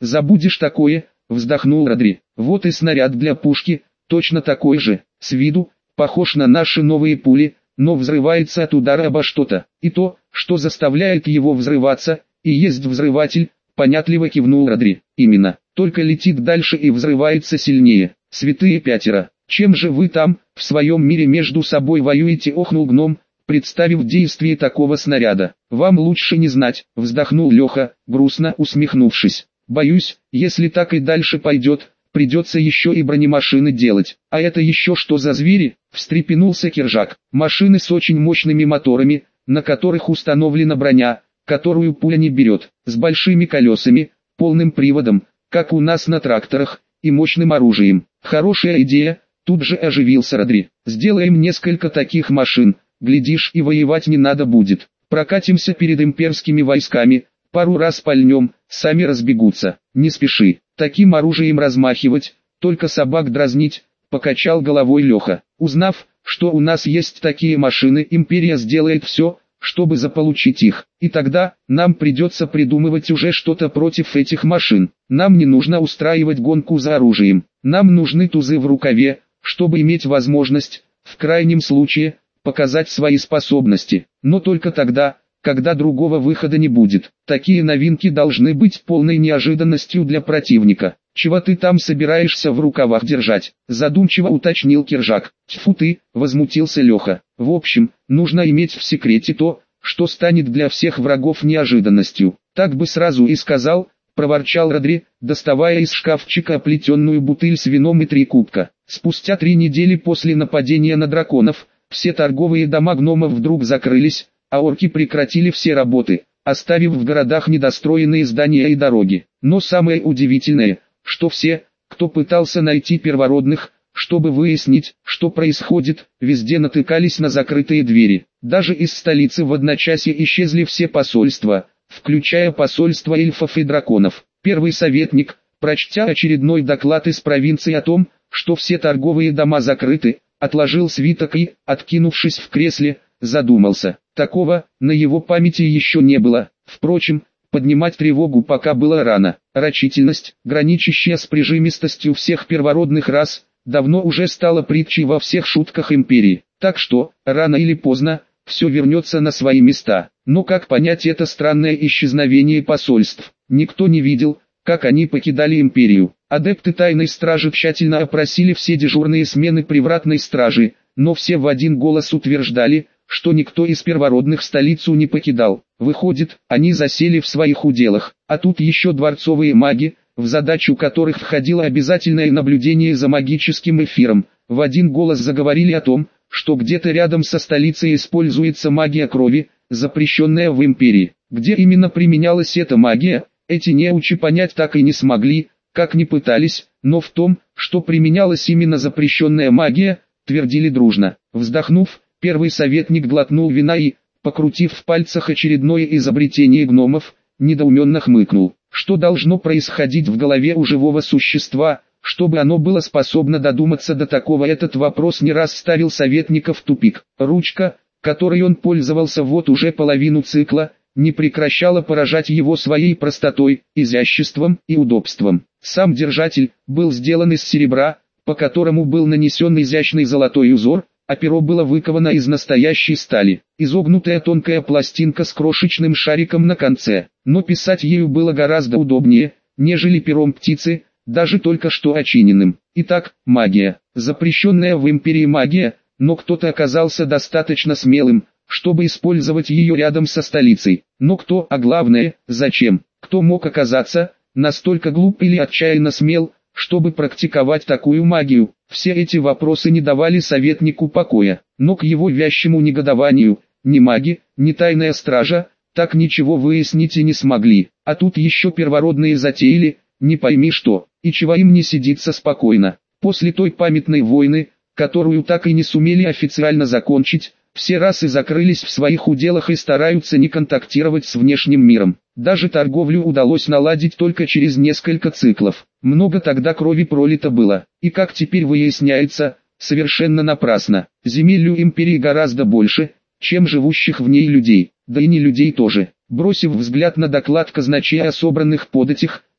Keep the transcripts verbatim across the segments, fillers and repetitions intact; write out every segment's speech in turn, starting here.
забудешь такое, вздохнул Родри. Вот и снаряд для пушки, точно такой же, с виду, похож на наши новые пули, но взрывается от удара обо что-то. И то, что заставляет его взрываться, и есть взрыватель, понятливо кивнул Родри. Именно, только летит дальше и взрывается сильнее. Святые пятеро, чем же вы там, в своем мире между собой воюете, охнул гном, представив действие такого снаряда. Вам лучше не знать, вздохнул Леха, грустно усмехнувшись. Боюсь, если так и дальше пойдет, придется еще и бронемашины делать. А это еще что за звери? Встрепенулся Киржак. Машины с очень мощными моторами, на которых установлена броня, которую пуля не берет, с большими колесами, полным приводом, как у нас на тракторах, и мощным оружием. Хорошая идея, тут же оживился Родри. Сделаем несколько таких машин, глядишь, и воевать не надо будет. Прокатимся перед имперскими войсками, пару раз пальнем, сами разбегутся. Не спеши, таким оружием размахивать, только собак дразнить, покачал головой Леха. Узнав, что у нас есть такие машины, империя сделает все, чтобы заполучить их. И тогда, нам придется придумывать уже что-то против этих машин. Нам не нужно устраивать гонку за оружием. Нам нужны тузы в рукаве, чтобы иметь возможность, в крайнем случае, показать свои способности. Но только тогда, когда другого выхода не будет. Такие новинки должны быть полной неожиданностью для противника. «Чего ты там собираешься в рукавах держать?» – задумчиво уточнил Киржак. «Тьфу ты!» – возмутился Леха. «В общем, нужно иметь в секрете то, что станет для всех врагов неожиданностью». «Так бы сразу и сказал», – проворчал Родри, доставая из шкафчика оплетенную бутыль с вином и три кубка. Спустя три недели после нападения на драконов, все торговые дома гномов вдруг закрылись, а орки прекратили все работы, оставив в городах недостроенные здания и дороги. Но самое удивительное, что все, кто пытался найти первородных, чтобы выяснить, что происходит, везде натыкались на закрытые двери. Даже из столицы в одночасье исчезли все посольства, включая посольства эльфов и драконов. Первый советник, прочтя очередной доклад из провинции о том, что все торговые дома закрыты, отложил свиток и, откинувшись в кресле, задумался. Такого, на его памяти еще не было. Впрочем, поднимать тревогу пока было рано. Рачительность, граничащая с прижимистостью всех первородных рас, давно уже стала притчей во всех шутках империи. Так что, рано или поздно, все вернется на свои места. Но как понять это странное исчезновение посольств? Никто не видел, как они покидали империю. Адепты тайной стражи тщательно опросили все дежурные смены привратной стражи, но все в один голос утверждали, что никто из первородных столицу не покидал. Выходит, они засели в своих уделах, а тут еще дворцовые маги, в задачу которых входило обязательное наблюдение за магическим эфиром, в один голос заговорили о том, что где-то рядом со столицей используется магия крови, запрещенная в империи. Где именно применялась эта магия, эти неучи понять так и не смогли, как ни пытались, но в том, что применялась именно запрещенная магия, твердили дружно. Вздохнув, первый советник глотнул вина и, покрутив в пальцах очередное изобретение гномов, недоуменно хмыкнул. Что должно происходить в голове у живого существа, чтобы оно было способно додуматься до такого? Этот вопрос не раз ставил советника в тупик. Ручка, которой он пользовался вот уже половину цикла, не прекращала поражать его своей простотой, изяществом и удобством. Сам держатель был сделан из серебра, по которому был нанесен изящный золотой узор, а перо было выковано из настоящей стали. Изогнутая тонкая пластинка с крошечным шариком на конце. Но писать ею было гораздо удобнее, нежели пером птицы, даже только что очиненным. Итак, магия. Запрещенная в империи магия, но кто-то оказался достаточно смелым, чтобы использовать ее рядом со столицей. Но кто, а главное, зачем? Кто мог оказаться настолько глуп или отчаянно смел, чтобы практиковать такую магию? Все эти вопросы не давали советнику покоя, но к его вящему негодованию, ни маги, ни тайная стража, так ничего выяснить и не смогли. А тут еще первородные затеяли, не пойми что, и чего им не сидится спокойно. После той памятной войны, которую так и не сумели официально закончить, все расы закрылись в своих уделах и стараются не контактировать с внешним миром. Даже торговлю удалось наладить только через несколько циклов. Много тогда крови пролито было, и как теперь выясняется, совершенно напрасно. Земель у империи гораздо больше, чем живущих в ней людей, да и не людей тоже. Бросив взгляд на доклад казначея о собранных податях,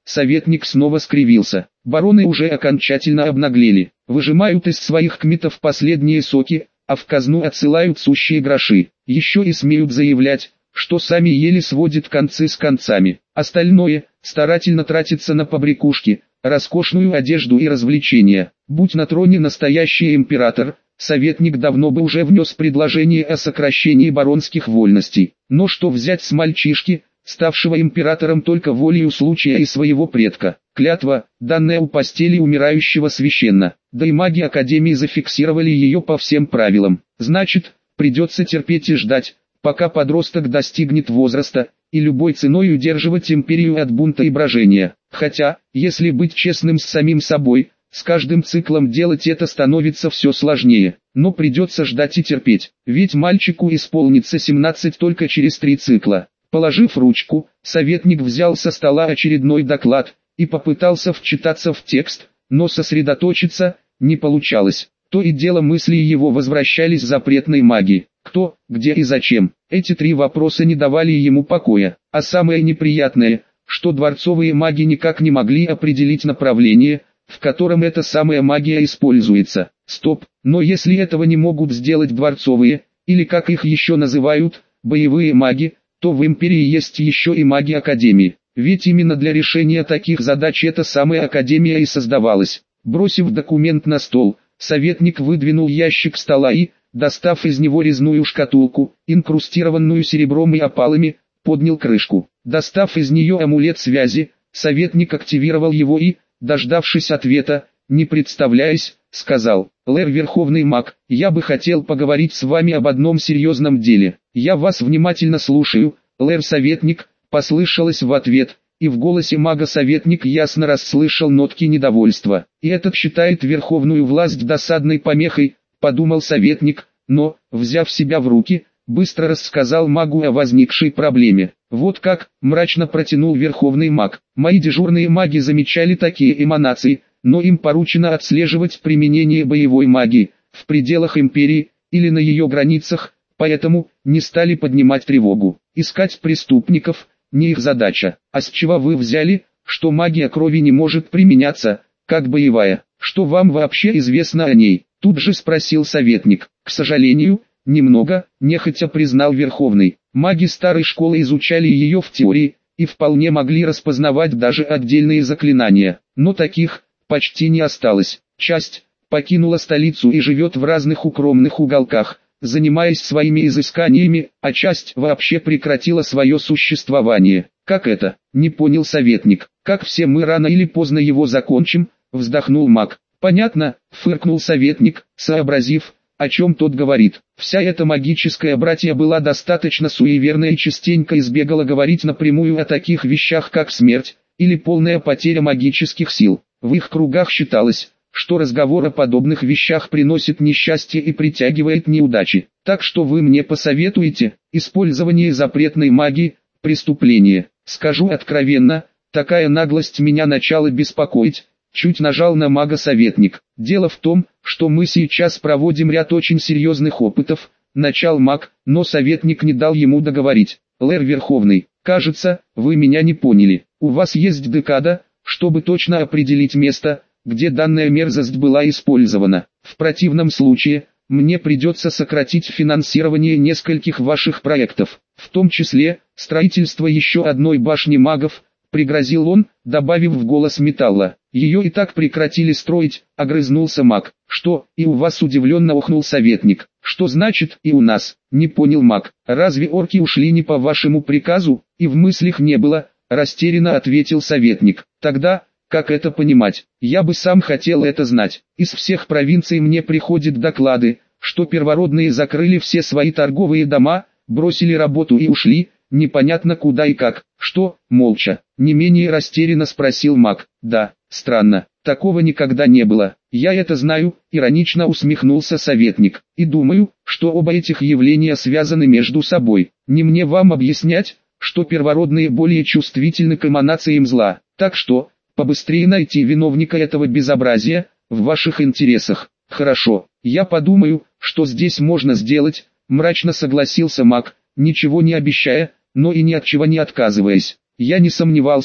советник снова скривился. Бароны уже окончательно обнаглели, выжимают из своих кметов последние соки, а в казну отсылают сущие гроши. Еще и смеют заявлять, что сами еле сводят концы с концами. Остальное старательно тратится на побрякушки, роскошную одежду и развлечения. Будь на троне настоящий император, советник давно бы уже внес предложение о сокращении баронских вольностей. Но что взять с мальчишки, ставшего императором только волею случая и своего предка? Клятва, данная у постели умирающего, священна, да и маги Академии зафиксировали ее по всем правилам. Значит, придется терпеть и ждать, пока подросток достигнет возраста, и любой ценой удерживать империю от бунта и брожения. Хотя, если быть честным с самим собой, с каждым циклом делать это становится все сложнее. Но придется ждать и терпеть, ведь мальчику исполнится семнадцать только через три цикла. Положив ручку, советник взял со стола очередной доклад и попытался вчитаться в текст, но сосредоточиться не получалось. То и дело мысли его возвращались к запретной магии. Кто, где и зачем? Эти три вопроса не давали ему покоя. А самое неприятное, что дворцовые маги никак не могли определить направление, в котором эта самая магия используется. Стоп, но если этого не могут сделать дворцовые, или как их еще называют, боевые маги, то в империи есть еще и маги Академии. Ведь именно для решения таких задач эта самая Академия и создавалась. Бросив документ на стол, советник выдвинул ящик стола и, достав из него резную шкатулку, инкрустированную серебром и опалами, поднял крышку. Достав из нее амулет связи, советник активировал его и, дождавшись ответа, не представляясь, сказал: «Лэр Верховный Маг, я бы хотел поговорить с вами об одном серьезном деле». «Я вас внимательно слушаю, Лэр Советник», послышалось в ответ, и в голосе мага-советник ясно расслышал нотки недовольства. «И этот считает верховную власть досадной помехой», подумал советник, но, взяв себя в руки, быстро рассказал магу о возникшей проблеме. «Вот как», мрачно протянул Верховный Маг, «мои дежурные маги замечали такие эманации, но им поручено отслеживать применение боевой магии в пределах империи или на ее границах, поэтому не стали поднимать тревогу. Искать преступников – не их задача. А с чего вы взяли, что магия крови не может применяться, как боевая? Что вам вообще известно о ней?» Тут же спросил советник. «К сожалению, немного», нехотя признал Верховный. «Маги старой школы изучали ее в теории, и вполне могли распознавать даже отдельные заклинания, но таких почти не осталось. Часть покинула столицу и живет в разных укромных уголках, занимаясь своими изысканиями, а часть вообще прекратила свое существование». «Как это?» — не понял советник. «Как все мы рано или поздно его закончим», — вздохнул маг. «Понятно», — фыркнул советник, сообразив, о чем тот говорит. Вся эта магическая братья была достаточно суеверна и частенько избегала говорить напрямую о таких вещах, как смерть или полная потеря магических сил. В их кругах считалось, что разговор о подобных вещах приносит несчастье и притягивает неудачи. Так что вы мне посоветуете: использование запретной магии – преступление. Скажу откровенно, такая наглость меня начала беспокоить». Чуть нажал на мага советник. «Дело в том, что мы сейчас проводим ряд очень серьезных опытов», начал маг, но советник не дал ему договорить. «Лэр Верховный, кажется, вы меня не поняли. У вас есть декада, чтобы точно определить место, где данная мерзость была использована. В противном случае, мне придется сократить финансирование нескольких ваших проектов, в том числе, строительство еще одной башни магов», пригрозил он, добавив в голос металла. «Ее и так прекратили строить», — огрызнулся маг. «Что, и у вас?» — удивленно охнул советник. «Что значит «и у нас»?» — не понял маг. «Разве орки ушли не по вашему приказу?» «И в мыслях не было», — растерянно ответил советник. «Тогда, как это понимать? Я бы сам хотел это знать. Из всех провинций мне приходят доклады, что первородные закрыли все свои торговые дома, бросили работу и ушли, непонятно куда и как». «Что?» — молча, не менее растерянно спросил маг. «Да, странно, такого никогда не было. Я это знаю», — иронично усмехнулся советник. «И думаю, что оба этих явления связаны между собой. Не мне вам объяснять, что первородные более чувствительны к эманациям зла. Так что, побыстрее найти виновника этого безобразия, в ваших интересах». «Хорошо, я подумаю, что здесь можно сделать», — мрачно согласился маг, ничего не обещая, но и ни от чего не отказываясь. «Я не сомневался,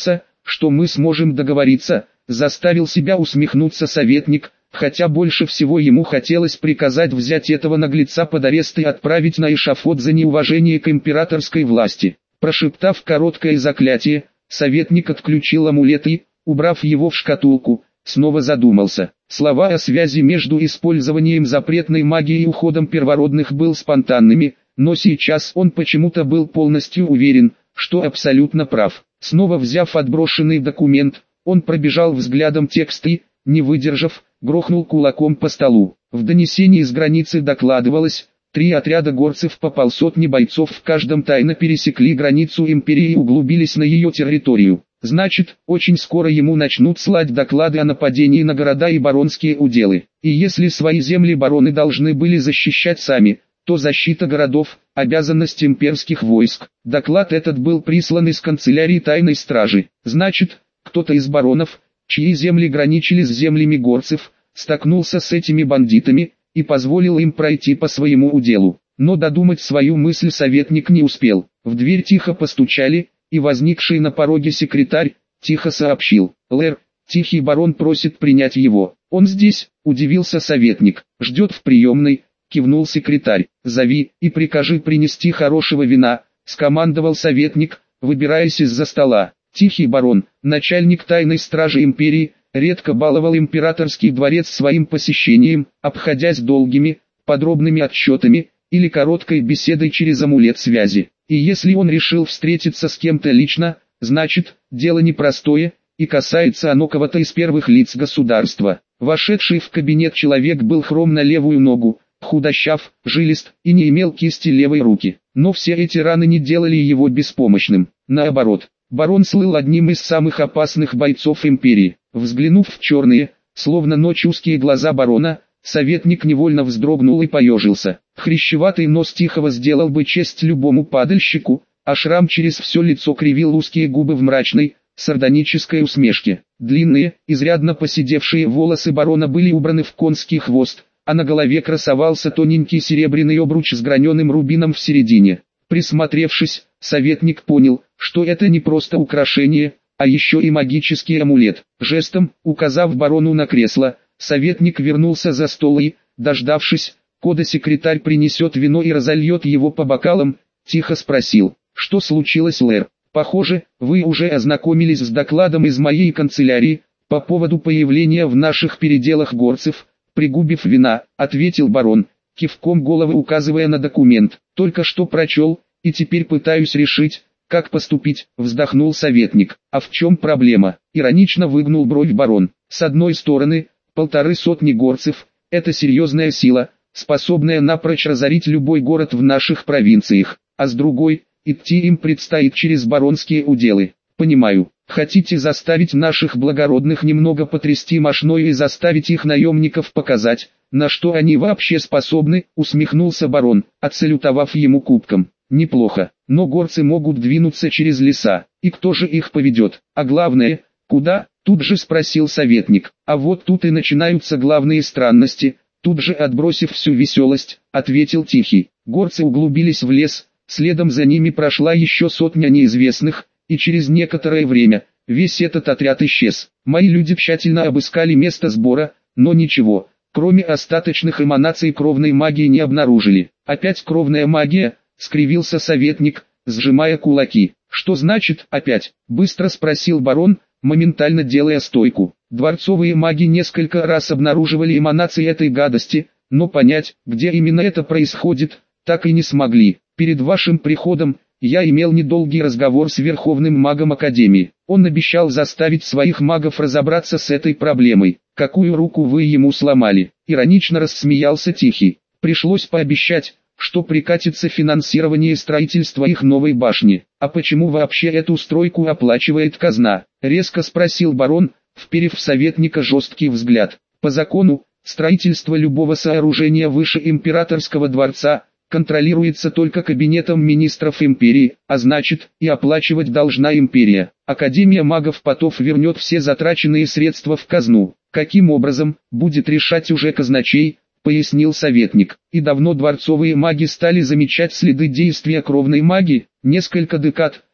что мы сможем договориться, заставил себя усмехнуться советник, хотя больше всего ему хотелось приказать взять этого наглеца под арест и отправить на эшафот за неуважение к императорской власти. Прошептав короткое заклятие, советник отключил амулет и, убрав его в шкатулку, снова задумался. Слова о связи между использованием запретной магии и уходом первородных был спонтанными, но сейчас он почему-то был полностью уверен, что абсолютно прав. Снова взяв отброшенный документ, он пробежал взглядом текст и, не выдержав, грохнул кулаком по столу. В донесении с границы докладывалось, три отряда горцев по полсотни бойцов в каждом тайно пересекли границу империи и углубились на ее территорию. Значит, очень скоро ему начнут слать доклады о нападении на города и баронские уделы. И если свои земли бароны должны были защищать сами, то защита городов – обязанность имперских войск. Доклад этот был прислан из канцелярии тайной стражи. Значит, кто-то из баронов, чьи земли граничили с землями горцев, столкнулся с этими бандитами и позволил им пройти по своему уделу. Но додумать свою мысль советник не успел. В дверь тихо постучали, и возникший на пороге секретарь тихо сообщил: «Лэр, тихий барон просит принять его». «Он здесь?» – удивился советник. «Ждет в приемной», – кивнул секретарь. «Зови и прикажи принести хорошего вина», – скомандовал советник, выбираясь из-за стола. Тихий барон, начальник тайной стражи империи, редко баловал императорский дворец своим посещением, обходясь долгими, подробными отчетами или короткой беседой через амулет связи. И если он решил встретиться с кем-то лично, значит, дело непростое, и касается оно кого-то из первых лиц государства. Вошедший в кабинет человек был хром на левую ногу, худощав, жилист и не имел кисти левой руки. Но все эти раны не делали его беспомощным. Наоборот, барон слыл одним из самых опасных бойцов империи. Взглянув в черные, словно ночь узкие глаза барона, советник невольно вздрогнул и поежился. Хрящеватый нос Тихого сделал бы честь любому падальщику, а шрам через все лицо кривил узкие губы в мрачной, сардонической усмешке. Длинные, изрядно поседевшие волосы барона были убраны в конский хвост, а на голове красовался тоненький серебряный обруч с граненым рубином в середине. Присмотревшись, советник понял, что это не просто украшение, а еще и магический амулет. Жестом, указав барону на кресло, советник вернулся за стол и, дождавшись, кода секретарь принесет вино и разольет его по бокалам, тихо спросил: «Что случилось, Лэр? Похоже, вы уже ознакомились с докладом из моей канцелярии по поводу появления в наших переделах горцев», пригубив вина, ответил барон, кивком головы указывая на документ. «Только что прочел, и теперь пытаюсь решить, как поступить», вздохнул советник. «А в чем проблема?» Иронично выгнул бровь барон. «С одной стороны, полторы сотни горцев – это серьезная сила, способная напрочь разорить любой город в наших провинциях, а с другой, идти им предстоит через баронские уделы. Понимаю, хотите заставить наших благородных немного потрясти мошной и заставить их наемников показать, на что они вообще способны», усмехнулся барон, отсалютовав ему кубком. «Неплохо, но горцы могут двинуться через леса, и кто же их поведет? А главное, куда?» Тут же спросил советник. «А вот тут и начинаются главные странности», тут же отбросив всю веселость, ответил Тихий. Горцы углубились в лес, следом за ними прошла еще сотня неизвестных, и через некоторое время, весь этот отряд исчез. Мои люди тщательно обыскали место сбора, но ничего, кроме остаточных эманаций кровной магии не обнаружили. «Опять кровная магия?» — скривился советник, сжимая кулаки. «Что значит «опять»?» — быстро спросил барон, моментально делая стойку. «Дворцовые маги несколько раз обнаруживали эманации этой гадости, но понять, где именно это происходит, так и не смогли. Перед вашим приходом я имел недолгий разговор с верховным магом Академии. Он обещал заставить своих магов разобраться с этой проблемой. Какую руку вы ему сломали?» Иронично рассмеялся Тихий. «Пришлось пообещать, что прекратится финансирование строительства их новой башни. А почему вообще эту стройку оплачивает казна?» Резко спросил барон, вперев в советника жесткий взгляд. «По закону, строительство любого сооружения выше императорского дворца контролируется только кабинетом министров империи, а значит, и оплачивать должна империя. Академия магов потов вернет все затраченные средства в казну. Каким образом, будет решать уже казначей», пояснил советник. «И давно дворцовые маги стали замечать следы действия кровной магии? Несколько декад,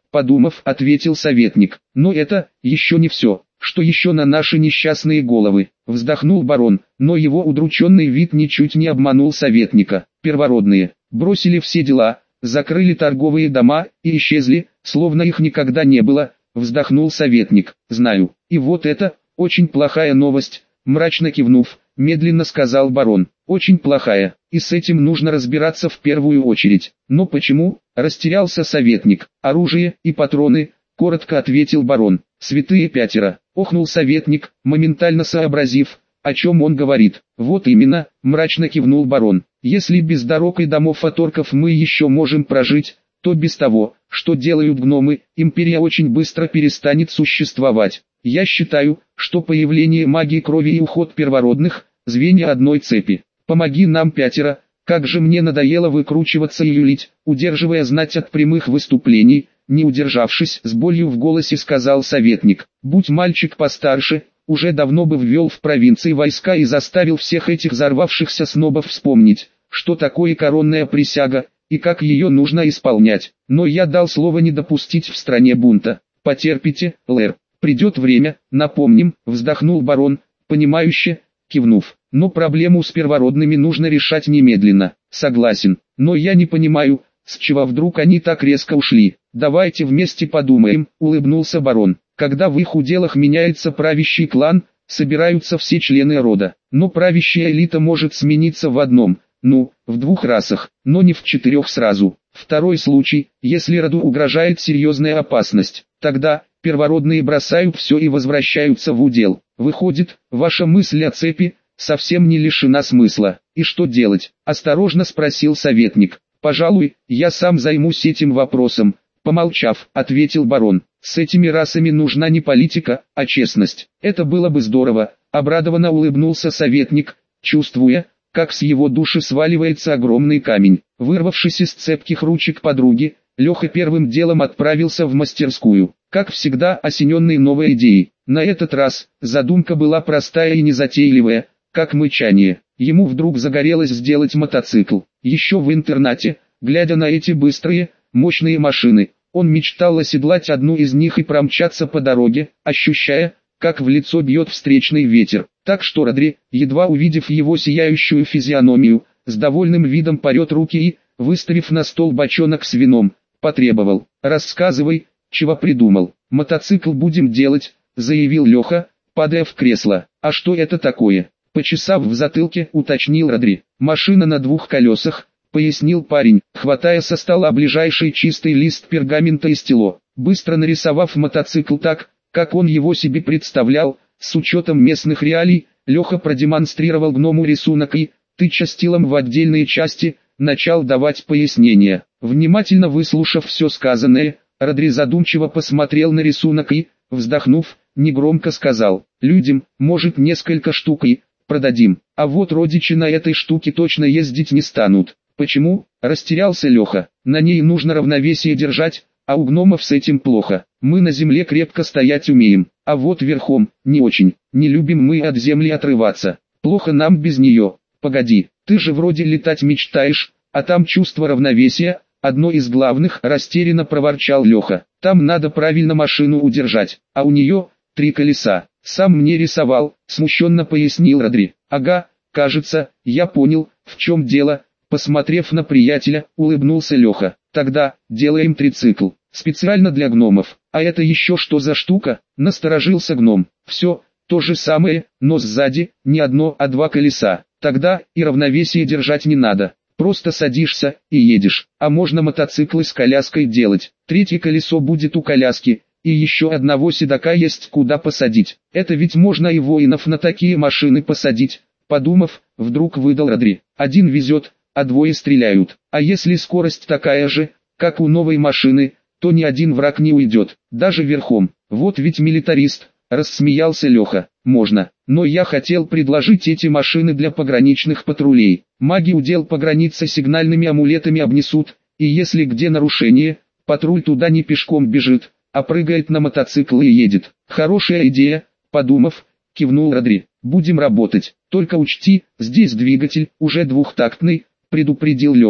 подумав, ответил советник. Но это еще не все. Что еще на наши несчастные головы? Вздохнул барон, но его удрученный вид ничуть не обманул советника. Первородные бросили все дела, закрыли торговые дома и исчезли, словно их никогда не было. Вздохнул советник. Знаю. И вот это очень плохая новость. Мрачно кивнув, медленно сказал барон. Очень плохая, и с этим нужно разбираться в первую очередь. Но почему? Растерялся советник. Оружие и патроны, коротко ответил барон. Святые пятеро. Охнул советник, моментально сообразив, о чем он говорит. Вот именно, мрачно кивнул барон. Если без дорог и домов от орков мы еще можем прожить, то без того, что делают гномы, империя очень быстро перестанет существовать. Я считаю, что появление магии крови и уход первородных – звенья одной цепи. Помоги нам пятеро, как же мне надоело выкручиваться и юлить, удерживая знать от прямых выступлений, не удержавшись, с болью в голосе сказал советник. Будь мальчик постарше, уже давно бы ввел в провинции войска и заставил всех этих взорвавшихся снобов вспомнить, что такое коронная присяга, и как ее нужно исполнять. Но я дал слово не допустить в стране бунта. Потерпите, Лэр, придет время, напомним, вздохнул барон, понимающе, кивнув. Но проблему с первородными нужно решать немедленно. Согласен, но я не понимаю, с чего вдруг они так резко ушли. Давайте вместе подумаем, улыбнулся барон. Когда в их уделах меняется правящий клан, собираются все члены рода. Но правящая элита может смениться в одном, ну, в двух расах, но не в четырех сразу. Второй случай, если роду угрожает серьезная опасность, тогда первородные бросают все и возвращаются в удел. Выходит, ваша мысль о цепи совсем не лишена смысла. И что делать? Осторожно спросил советник. Пожалуй, я сам займусь этим вопросом. Помолчав, ответил барон. С этими расами нужна не политика, а честность. Это было бы здорово. Обрадованно улыбнулся советник, чувствуя, как с его души сваливается огромный камень. Вырвавшись из цепких ручек подруги, Леха первым делом отправился в мастерскую. Как всегда, осененный новой идеей. На этот раз задумка была простая и незатейливая, как мычание. Ему вдруг загорелось сделать мотоцикл. Еще в интернате, глядя на эти быстрые, мощные машины, он мечтал оседлать одну из них и промчаться по дороге, ощущая, как в лицо бьет встречный ветер. Так что Родри, едва увидев его сияющую физиономию, с довольным видом порет руки и, выставив на стол бочонок с вином, потребовал. «Рассказывай, чего придумал?» «Мотоцикл будем делать», — заявил Леха, падая в кресло. «А что это такое?» Почесав в затылке, уточнил Родри. «Машина на двух колесах», — пояснил парень, хватая со стола ближайший чистый лист пергамента и стело. Быстро нарисовав мотоцикл так, как он его себе представлял, с учетом местных реалий, Леха продемонстрировал гному рисунок и, тыча стилом в отдельные части, начал давать пояснения. Внимательно выслушав все сказанное, Родри задумчиво посмотрел на рисунок и, вздохнув, негромко сказал: «Людям, может, несколько штук и продадим, а вот родичи на этой штуке точно ездить не станут». «Почему?» – растерялся Леха. «На ней нужно равновесие держать, а у гномов с этим плохо. Мы на земле крепко стоять умеем, а вот верхом не очень. Не любим мы от земли отрываться. Плохо нам без нее. Погоди, ты же вроде летать мечтаешь, а там чувство равновесия – одно из главных», – растерянно проворчал Леха. «Там надо правильно машину удержать, а у нее три колеса. Сам мне рисовал», – смущенно пояснил Родри. «Ага, кажется, я понял, в чем дело». Посмотрев на приятеля, улыбнулся Леха. «Тогда, делаем трицикл, специально для гномов». «А это еще что за штука?» – насторожился гном. «Все, то же самое, но сзади, не одно, а два колеса. Тогда и равновесие держать не надо. Просто садишься и едешь. А можно мотоциклы с коляской делать. Третье колесо будет у коляски, и еще одного седока есть куда посадить. Это ведь можно и воинов на такие машины посадить». Подумав, вдруг выдал Родри. «Один везет, а двое стреляют. А если скорость такая же, как у новой машины, то ни один враг не уйдет, даже верхом. Вот ведь милитарист», — рассмеялся Леха. «Можно, но я хотел предложить эти машины для пограничных патрулей. Маги удел по границе сигнальными амулетами обнесут, и если где нарушение, патруль туда не пешком бежит, а прыгает на мотоцикл и едет». «Хорошая идея», — подумав, кивнул Родри. «Будем работать, только учти, здесь двигатель, уже двухтактный», — предупредил Леха.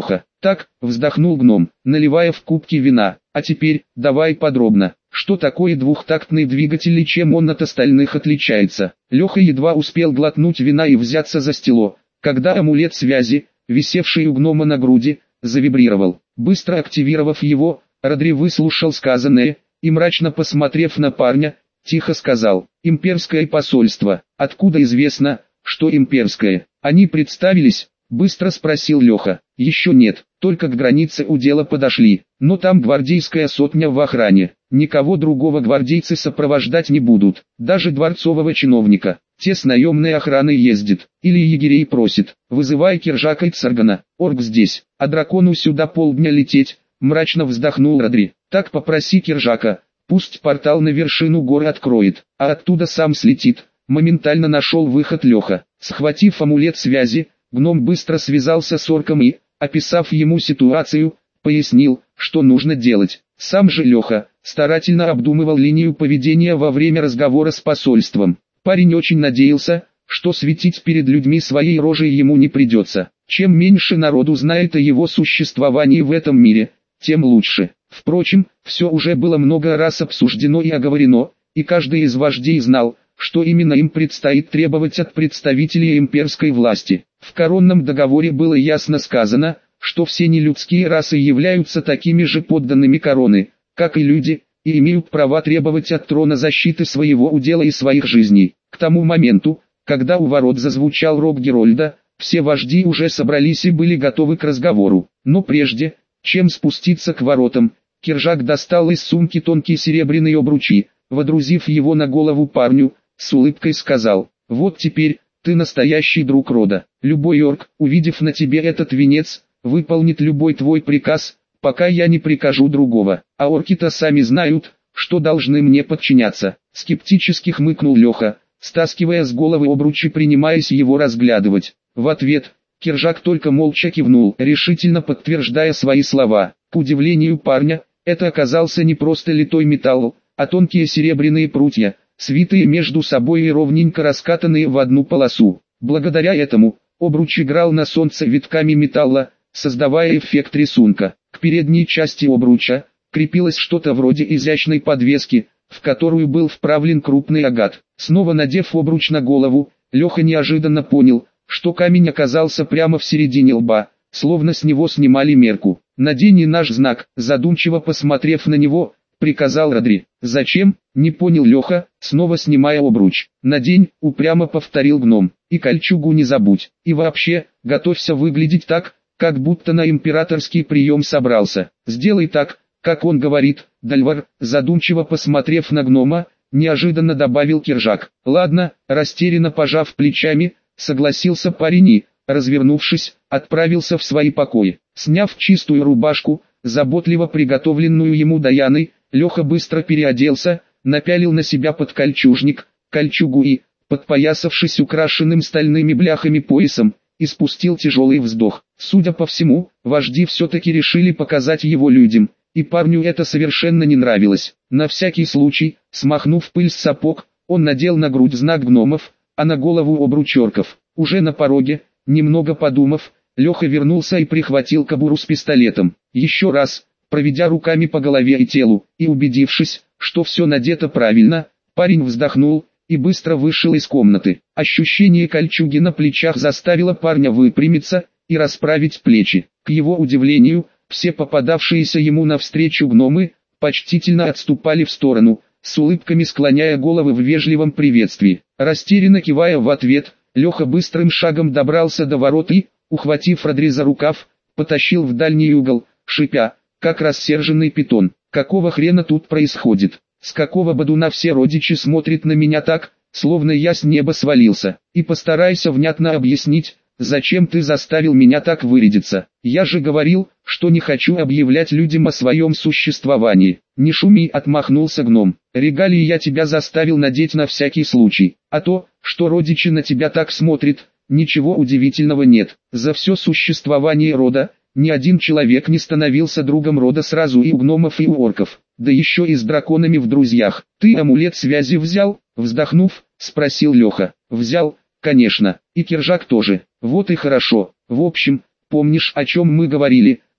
так, вздохнул гном, наливая в кубки вина. А теперь, давай подробно. Что такое двухтактный двигатель и чем он от остальных отличается? Леха едва успел глотнуть вина и взяться за стело, когда амулет связи, висевший у гнома на груди, завибрировал. Быстро активировав его, Родри выслушал сказанное, и мрачно посмотрев на парня, тихо сказал: «Имперское посольство. Откуда известно, что имперское?» «Они представились?» — быстро спросил Леха. «Еще нет, только к границе у дела подошли, но там гвардейская сотня в охране. Никого другого гвардейцы сопровождать не будут, даже дворцового чиновника. Те с наемной охраной ездят, или егерей просит. Вызывай Киржака и Царгана, орк здесь, а дракону сюда полдня лететь», — мрачно вздохнул Родри. «Так попроси Киржака, пусть портал на вершину горы откроет, а оттуда сам слетит». Моментально нашел выход Леха. Схватив амулет связи, гном быстро связался с орком и, описав ему ситуацию, пояснил, что нужно делать. Сам же Леха старательно обдумывал линию поведения во время разговора с посольством. Парень очень надеялся, что светить перед людьми своей рожей ему не придется. Чем меньше народу знает о его существовании в этом мире, тем лучше. Впрочем, все уже было много раз обсуждено и оговорено, и каждый из вождей знал, что именно им предстоит требовать от представителей имперской власти. В коронном договоре было ясно сказано, что все нелюдские расы являются такими же подданными короны, как и люди, и имеют право требовать от трона защиты своего удела и своих жизней. К тому моменту, когда у ворот зазвучал рог Герольда, все вожди уже собрались и были готовы к разговору. Но прежде, чем спуститься к воротам, Киржак достал из сумки тонкие серебряные обручи, водрузив его на голову парню, с улыбкой сказал: «Вот теперь, ты настоящий друг рода. Любой орк, увидев на тебе этот венец, выполнит любой твой приказ, пока я не прикажу другого. А орки-то сами знают, что должны мне подчиняться». Скептически хмыкнул Леха, стаскивая с головы обручи, принимаясь его разглядывать. В ответ, Киржак только молча кивнул, решительно подтверждая свои слова. К удивлению парня, это оказался не просто литой металл, а тонкие серебряные прутья, свитые между собой и ровненько раскатанные в одну полосу. Благодаря этому, обруч играл на солнце витками металла, создавая эффект рисунка. К передней части обруча крепилось что-то вроде изящной подвески, в которую был вправлен крупный агат. Снова надев обруч на голову, Леха неожиданно понял, что камень оказался прямо в середине лба, словно с него снимали мерку. «Надень наш знак», задумчиво посмотрев на него, приказал Родри. «Зачем?» — не понял Леха, снова снимая обруч. «Надень», — упрямо повторил гном, — «и кольчугу не забудь. И вообще, готовься выглядеть так, как будто на императорский прием собрался. Сделай так, как он говорит, Дальвар», задумчиво посмотрев на гнома, неожиданно добавил Киржак. «Ладно», растерянно пожав плечами, согласился парень и, развернувшись, отправился в свои покои. Сняв чистую рубашку, заботливо приготовленную ему Даяной, Леха быстро переоделся, напялил на себя подкольчужник, кольчугу и, подпоясавшись украшенным стальными бляхами поясом, испустил тяжелый вздох. Судя по всему, вожди все-таки решили показать его людям, и парню это совершенно не нравилось. На всякий случай, смахнув пыль с сапог, он надел на грудь знак гномов, а на голову обруч орков. Уже на пороге, немного подумав, Леха вернулся и прихватил кобуру с пистолетом. Еще раз, проведя руками по голове и телу, и убедившись, что все надето правильно, парень вздохнул и быстро вышел из комнаты. Ощущение кольчуги на плечах заставило парня выпрямиться и расправить плечи. К его удивлению, все попадавшиеся ему навстречу гномы почтительно отступали в сторону, с улыбками склоняя головы в вежливом приветствии. Растерянно кивая в ответ, Леха быстрым шагом добрался до ворот и, ухватив Родри за рукав, потащил в дальний угол, шипя, как рассерженный питон: «Какого хрена тут происходит? С какого бодуна все родичи смотрят на меня так, словно я с неба свалился? И постарайся внятно объяснить, зачем ты заставил меня так вырядиться? Я же говорил, что не хочу объявлять людям о своем существовании». «Не шуми», — отмахнулся гном. «Регалии я тебя заставил надеть на всякий случай. А то, что родичи на тебя так смотрят, ничего удивительного нет. За все существование рода, ни один человек не становился другом рода сразу и у гномов, и у орков, да еще и с драконами в друзьях. Ты амулет связи взял?» Вздохнув, спросил Леха. «Взял, конечно, и Киржак тоже. Вот и хорошо. В общем, помнишь, о чем мы говорили?»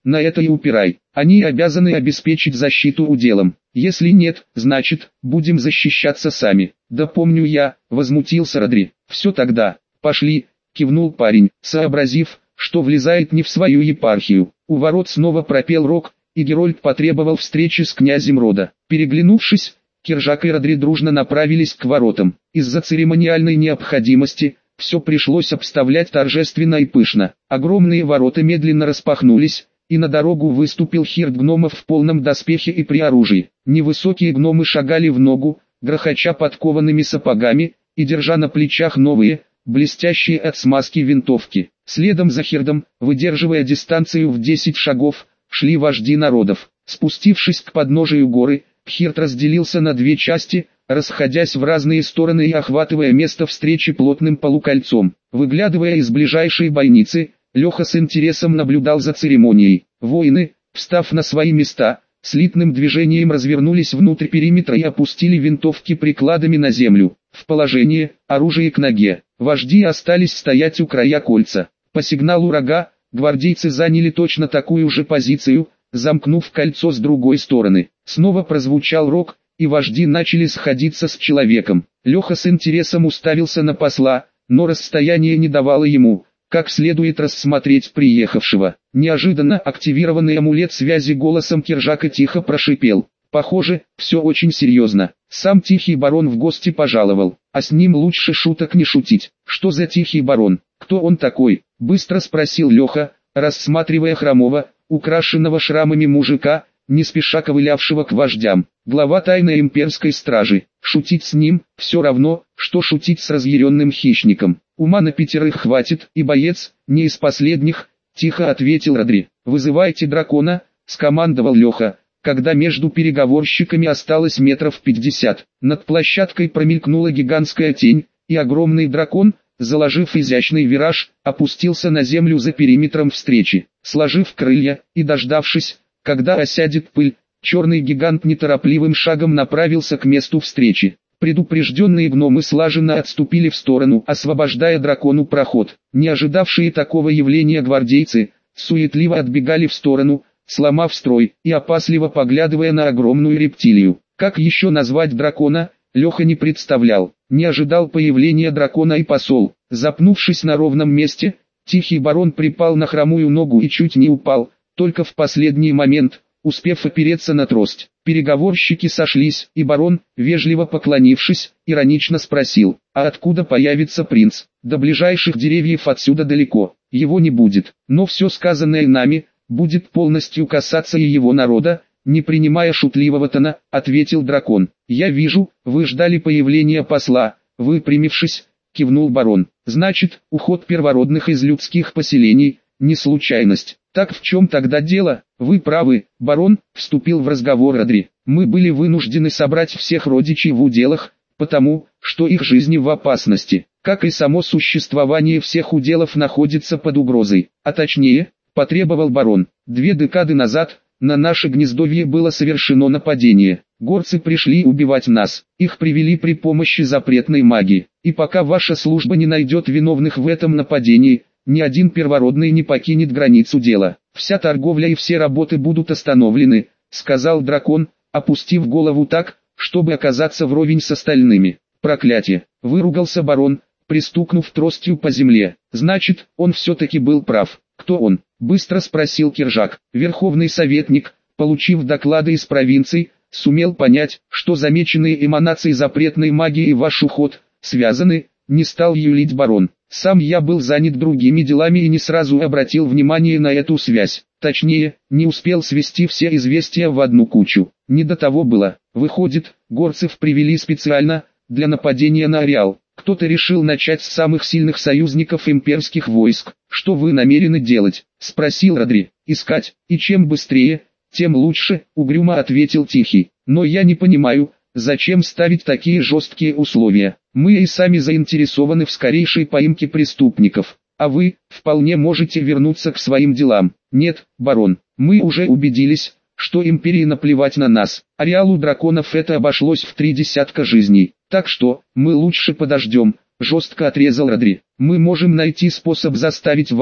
на это и упирай. Они обязаны обеспечить защиту уделом. Если нет, значит, будем защищаться сами. Да помню я, возмутился Родри. Все тогда, пошли, кивнул парень, сообразив, что влезает не в свою епархию. У ворот снова пропел рог, и Герольд потребовал встречи с князем рода. Переглянувшись, Киржак и Родри дружно направились к воротам. Из-за церемониальной необходимости, все пришлось обставлять торжественно и пышно. Огромные ворота медленно распахнулись, и на дорогу выступил хирд гномов в полном доспехе и при оружии. Невысокие гномы шагали в ногу, грохоча подкованными сапогами, и держа на плечах новые, блестящие от смазки винтовки. Следом за хирдом, выдерживая дистанцию в десять шагов, шли вожди народов. Спустившись к подножию горы, хирд разделился на две части, расходясь в разные стороны и охватывая место встречи плотным полукольцом. Выглядывая из ближайшей бойницы, Леха с интересом наблюдал за церемонией. Воины, встав на свои места, слитным движением развернулись внутрь периметра и опустили винтовки прикладами на землю. В положении, оружие к ноге. Вожди остались стоять у края кольца. По сигналу рога, гвардейцы заняли точно такую же позицию, замкнув кольцо с другой стороны. Снова прозвучал рог, и вожди начали сходиться с человеком. Леха с интересом уставился на посла, но расстояние не давало ему, как следует рассмотреть приехавшего. Неожиданно активированный амулет связи голосом Киржака тихо прошипел. Похоже, все очень серьезно. Сам Тихий Барон в гости пожаловал, а с ним лучше шуток не шутить. Что за Тихий Барон? Кто он такой? Быстро спросил Леха, рассматривая хромого, украшенного шрамами мужика, не спеша ковылявшего к вождям. Глава тайной имперской стражи. Шутить с ним, все равно, что шутить с разъяренным хищником. Ума на пятерых хватит, и боец, не из последних, тихо ответил Родри. «Вызывайте дракона», скомандовал Леха, когда между переговорщиками осталось метров пятьдесят. Над площадкой промелькнула гигантская тень, и огромный дракон, заложив изящный вираж, опустился на землю за периметром встречи. Сложив крылья, и дождавшись, когда осядет пыль, черный гигант неторопливым шагом направился к месту встречи. Предупрежденные гномы слаженно отступили в сторону, освобождая дракону проход. Не ожидавшие такого явления гвардейцы, суетливо отбегали в сторону, сломав строй, и опасливо поглядывая на огромную рептилию. Как еще назвать дракона, Леха не представлял. Не ожидал появления дракона и посол. Запнувшись на ровном месте, Тихий Барон припал на хромую ногу и чуть не упал, только в последний момент, успев опереться на трость. Переговорщики сошлись, и барон, вежливо поклонившись, иронично спросил: «А откуда появится принц? До ближайших деревьев отсюда далеко, его не будет, но все сказанное нами, будет полностью касаться и его народа», не принимая шутливого тона, ответил дракон. «Я вижу, вы ждали появления посла», выпрямившись, кивнул барон. «Значит, уход первородных из людских поселений – не случайность. Так в чем тогда дело?» «Вы правы, барон», – вступил в разговор Родри. «Мы были вынуждены собрать всех родичей в уделах, потому, что их жизни в опасности, как и само существование всех уделов находится под угрозой. А точнее, потребовал барон, две декады назад, на наше гнездовье было совершено нападение. Горцы пришли убивать нас, их привели при помощи запретной магии. И пока ваша служба не найдет виновных в этом нападении, ни один первородный не покинет границу дела. Вся торговля и все работы будут остановлены», — сказал дракон, опустив голову так, чтобы оказаться вровень с остальными. «Проклятие!» — выругался барон, пристукнув тростью по земле. «Значит, он все-таки был прав. Кто он?» — быстро спросил Киржак. Верховный советник, получив доклады из провинций, сумел понять, что замеченные эманации запретной магии и ваш уход связаны, не стал юлить барон. «Сам я был занят другими делами и не сразу обратил внимание на эту связь. Точнее, не успел свести все известия в одну кучу. Не до того было. Выходит, горцев привели специально, для нападения на ареал. Кто-то решил начать с самых сильных союзников имперских войск. Что вы намерены делать?» — спросил Родри. «Искать, и чем быстрее, тем лучше», — угрюмо ответил Тихий. «Но я не понимаю, зачем ставить такие жесткие условия? Мы и сами заинтересованы в скорейшей поимке преступников, а вы, вполне можете вернуться к своим делам». «Нет, барон, мы уже убедились, что империи наплевать на нас. Ареалу драконов это обошлось в три десятка жизней. Так что, мы лучше подождем», — жестко отрезал Родри. «Мы можем найти способ заставить вас,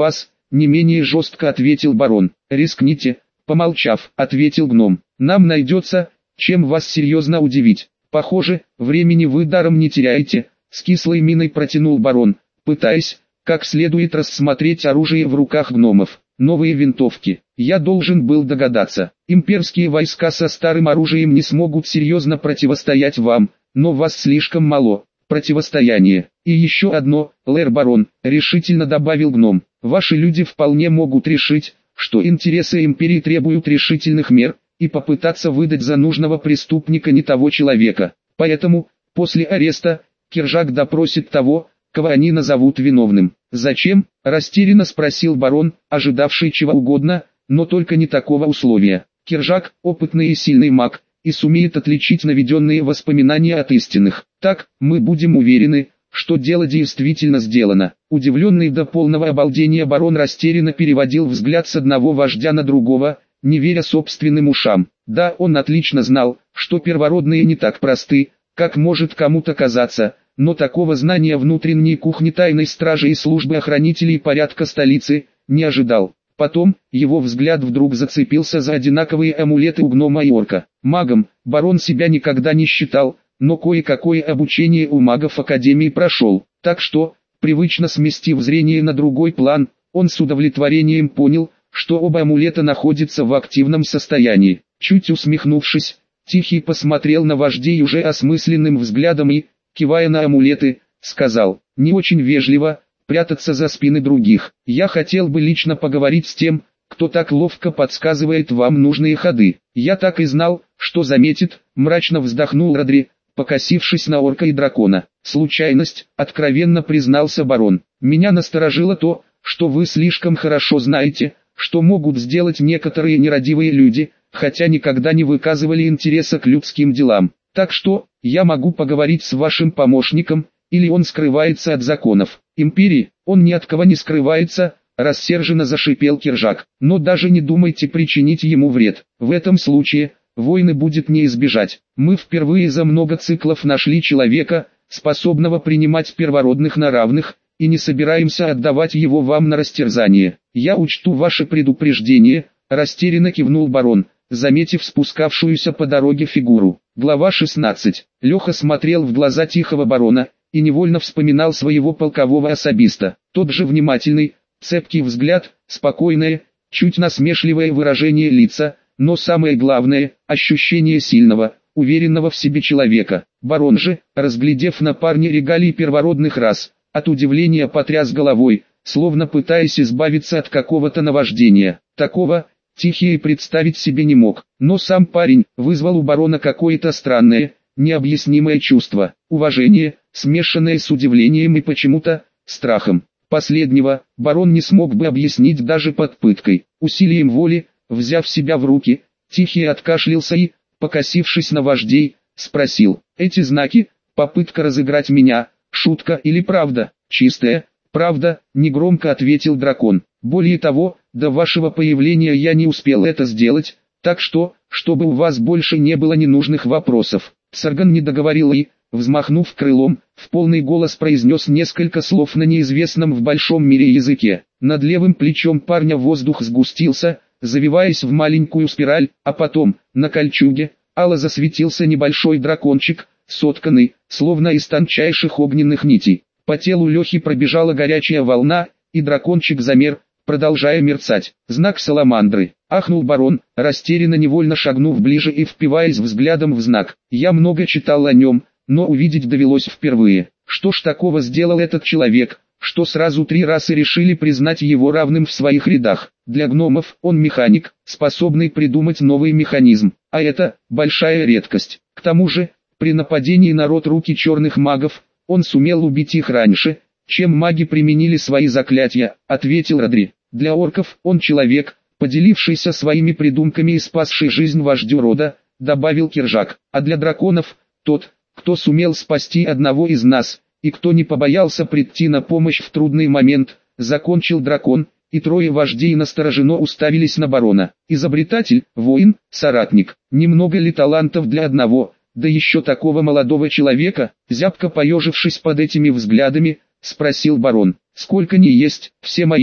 не менее жестко ответил барон. Рискните, помолчав, ответил гном. Нам найдется, чем вас серьезно удивить. Похоже, времени вы даром не теряете, с кислой миной протянул барон, пытаясь, как следует рассмотреть оружие в руках гномов. Новые винтовки. Я должен был догадаться. Имперские войска со старым оружием не смогут серьезно противостоять вам, но вас слишком мало. Противостояние. И еще одно, лэр-барон, решительно добавил гном. Ваши люди вполне могут решить, что интересы империи требуют решительных мер, и попытаться выдать за нужного преступника не того человека. Поэтому, после ареста, Киржак допросит того, кого они назовут виновным. «Зачем?» – растерянно спросил барон, ожидавший чего угодно, но только не такого условия. Киржак – опытный и сильный маг, и сумеет отличить наведенные воспоминания от истинных. Так, мы будем уверены, что дело действительно сделано. Удивленный до полного обалдения барон растерянно переводил взгляд с одного вождя на другого, не веря собственным ушам. Да, он отлично знал, что первородные не так просты, как может кому-то казаться, но такого знания внутренней кухни тайной стражи и службы охранителей порядка столицы не ожидал. Потом, его взгляд вдруг зацепился за одинаковые амулеты у гнома и орка. Магом, барон себя никогда не считал, но кое-какое обучение у магов Академии прошел, так что, привычно сместив зрение на другой план, он с удовлетворением понял, что оба амулета находятся в активном состоянии. Чуть усмехнувшись, Тихий посмотрел на вождей уже осмысленным взглядом и, кивая на амулеты, сказал, не очень вежливо, прятаться за спины других. Я хотел бы лично поговорить с тем, кто так ловко подсказывает вам нужные ходы. Я так и знал, что заметит, мрачно вздохнул Родри, покосившись на орка и дракона. Случайность, откровенно признался барон. Меня насторожило то, что вы слишком хорошо знаете, что могут сделать некоторые нерадивые люди, хотя никогда не выказывали интереса к людским делам. Так что, я могу поговорить с вашим помощником, или он скрывается от законов империи. Он ни от кого не скрывается, рассерженно зашипел Киржак. Но даже не думайте причинить ему вред. В этом случае, войны будет не избежать. Мы впервые за много циклов нашли человека, способного принимать первородных на равных, и не собираемся отдавать его вам на растерзание. Я учту ваше предупреждение, растерянно кивнул барон, заметив спускавшуюся по дороге фигуру. Глава шестнадцать. Леха смотрел в глаза тихого барона, и невольно вспоминал своего полкового особиста. Тот же внимательный, цепкий взгляд, спокойное, чуть насмешливое выражение лица, но самое главное, ощущение сильного, уверенного в себе человека. Барон же, разглядев на парне регалии первородных рас, от удивления потряс головой, словно пытаясь избавиться от какого-то наваждения. Такого Тихий и представить себе не мог, но сам парень вызвал у барона какое-то странное, необъяснимое чувство, уважение, смешанное с удивлением и почему-то страхом. Последнего барон не смог бы объяснить даже под пыткой. Усилием воли, взяв себя в руки, Тихий откашлялся и, покосившись на вождей, спросил: «Эти знаки, попытка разыграть меня, шутка или правда?» «Чистая правда», — негромко ответил дракон. «Более того, до вашего появления я не успел это сделать, так что, чтобы у вас больше не было ненужных вопросов». Сарган не договорил и, взмахнув крылом, в полный голос произнес несколько слов на неизвестном в большом мире языке. Над левым плечом парня воздух сгустился, завиваясь в маленькую спираль, а потом, на кольчуге, ало засветился небольшой дракончик, сотканный, словно из тончайших огненных нитей. По телу Лехи пробежала горячая волна, и дракончик замер, продолжая мерцать. Знак саламандры. Ахнул барон, растерянно невольно шагнув ближе и впиваясь взглядом в знак. Я много читал о нем, но увидеть довелось впервые. Что ж такого сделал этот человек, что сразу три расы решили признать его равным в своих рядах? Для гномов он механик, способный придумать новый механизм, а это большая редкость. К тому же, при нападении на род руки черных магов, он сумел убить их раньше, чем маги применили свои заклятия, ответил Родри. Для орков он человек, поделившийся своими придумками и спасший жизнь вождю рода, добавил Киржак. А для драконов, тот, кто сумел спасти одного из нас, и кто не побоялся прийти на помощь в трудный момент, закончил дракон, и трое вождей настороженно уставились на барона. Изобретатель, воин, соратник. Немного ли талантов для одного, да еще такого молодого человека? Зябко поежившись под этими взглядами, спросил барон. Сколько ни есть, все мои,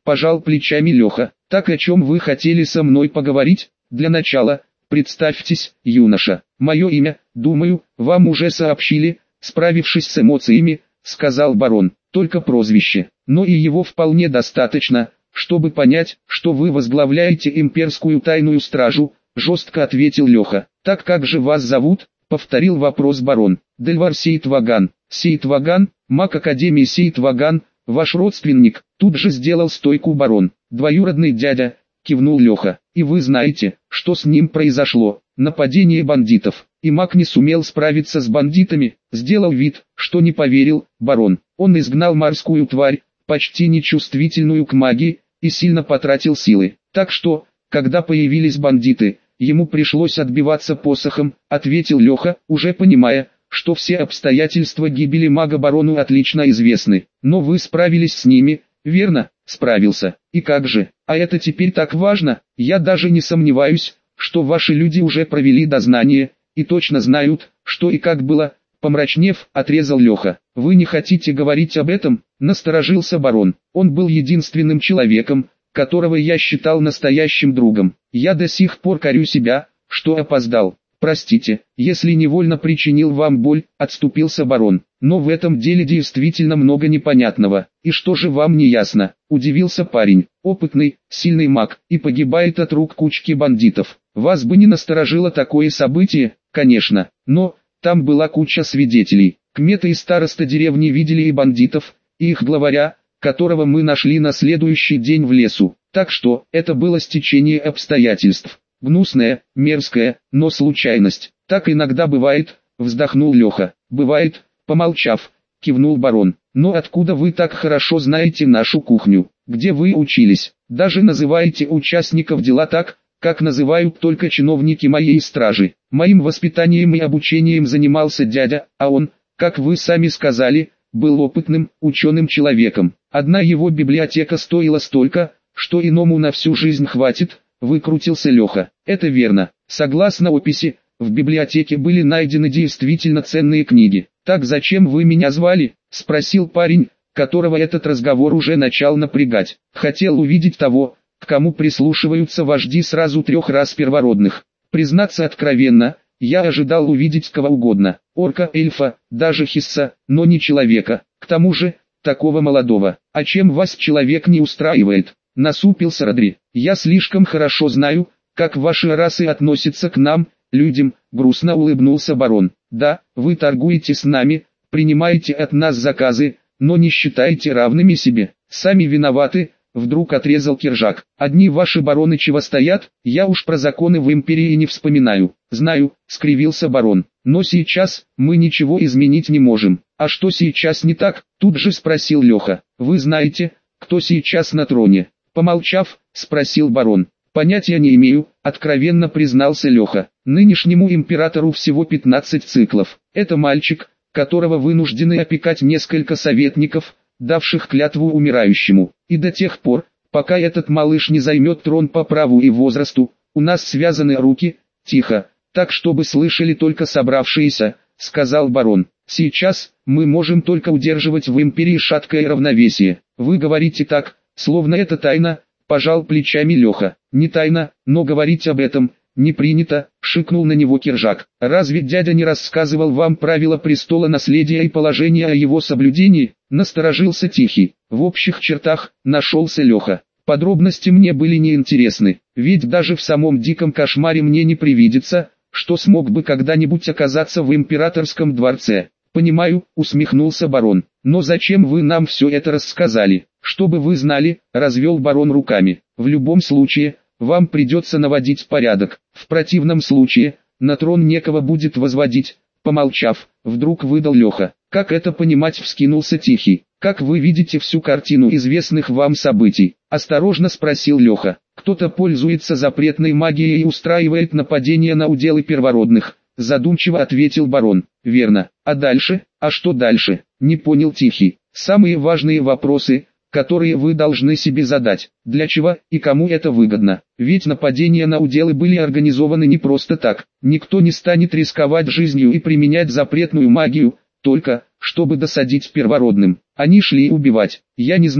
пожал плечами Леха. Так о чем вы хотели со мной поговорить? Для начала, представьтесь, юноша. Мое имя, думаю, вам уже сообщили, справившись с эмоциями, сказал барон. Только прозвище, но и его вполне достаточно, чтобы понять, что вы возглавляете имперскую тайную стражу, жестко ответил Леха. Так как же вас зовут? Повторил вопрос барон. Дельвар Сейтваган. Сейтваган, маг Академии Сейтваган, ваш родственник, тут же сделал стойку барон. Двоюродный дядя, кивнул Леха. И вы знаете, что с ним произошло? Нападение бандитов. И маг не сумел справиться с бандитами, сделал вид, что не поверил, барон. Он изгнал морскую тварь, почти нечувствительную к магии, и сильно потратил силы. Так что, когда появились бандиты, ему пришлось отбиваться посохом, ответил Леха, уже понимая, что все обстоятельства гибели мага барону отлично известны. Но вы справились с ними, верно? Справился. И как же? А это теперь так важно? Я даже не сомневаюсь, что ваши люди уже провели дознание, и точно знают, что и как было. Помрачнев, отрезал Леха. Вы не хотите говорить об этом? Насторожился барон. Он был единственным человеком, которого я считал настоящим другом. Я до сих пор корю себя, что опоздал. Простите, если невольно причинил вам боль, отступился барон. Но в этом деле действительно много непонятного. И что же вам не ясно? Удивился парень. Опытный, сильный маг, и погибает от рук кучки бандитов. Вас бы не насторожило такое событие, конечно, но там была куча свидетелей. Кмета и староста деревни видели и бандитов, и их главаря, которого мы нашли на следующий день в лесу. Так что, это было стечение обстоятельств. Гнусная, мерзкая, но случайность. Так иногда бывает, вздохнул Леха. Бывает, помолчав, кивнул барон. Но откуда вы так хорошо знаете нашу кухню? Где вы учились? Даже называете участников дела так, как называют только чиновники моей стражи. Моим воспитанием и обучением занимался дядя, а он, как вы сами сказали, был опытным, ученым человеком. Одна его библиотека стоила столько, что иному на всю жизнь хватит, выкрутился Леха. Это верно. Согласно описи, в библиотеке были найдены действительно ценные книги. Так зачем вы меня звали? Спросил парень, которого этот разговор уже начал напрягать. Хотел увидеть того, к кому прислушиваются вожди сразу трех рас первородных. Признаться откровенно, я ожидал увидеть кого угодно. Орка, эльфа, даже хисса, но не человека. К тому же, такого молодого. А чем вас человек не устраивает? Насупился Родри. Я слишком хорошо знаю, как ваши расы относятся к нам, людям, грустно улыбнулся барон. Да, вы торгуете с нами, принимаете от нас заказы, но не считаете равными себе. Сами виноваты, вдруг отрезал Киржак. Одни ваши бароны чего стоят, я уж про законы в империи не вспоминаю. Знаю, скривился барон, но сейчас мы ничего изменить не можем. А что сейчас не так? Тут же спросил Леха. Вы знаете, кто сейчас на троне? Помолчав, спросил барон. Понятия не имею, откровенно признался Леха. Нынешнему императору всего пятнадцать циклов. Это мальчик, которого вынуждены опекать несколько советников, давших клятву умирающему. И до тех пор, пока этот малыш не займет трон по праву и возрасту, у нас связаны руки. Тихо, так чтобы слышали только собравшиеся, сказал барон. Сейчас мы можем только удерживать в империи шаткое равновесие. Вы говорите так, словно это тайна, пожал плечами Леха. Не тайна, но говорить об этом не принято, шикнул на него Киржак. Разве дядя не рассказывал вам правила престола наследия и положения о его соблюдении? Насторожился Тихий. В общих чертах нашелся Леха. Подробности мне были неинтересны, ведь даже в самом диком кошмаре мне не привидится, что смог бы когда-нибудь оказаться в императорском дворце. Понимаю, усмехнулся барон, но зачем вы нам все это рассказали? Чтобы вы знали, развел барон руками. В любом случае, вам придется наводить порядок. В противном случае, на трон некого будет возводить. Помолчав, вдруг выдал Леха. Как это понимать, вскинулся Тихий. Как вы видите всю картину известных вам событий? Осторожно спросил Леха. Кто-то пользуется запретной магией и устраивает нападения на уделы первородных. Задумчиво ответил барон. Верно. А дальше? А что дальше? Не понял Тихий. Самые важные вопросы, которые вы должны себе задать. Для чего и кому это выгодно? Ведь нападения на уделы были организованы не просто так. Никто не станет рисковать жизнью и применять запретную магию, только, чтобы досадить первородным. Они шли убивать. Я не знаю,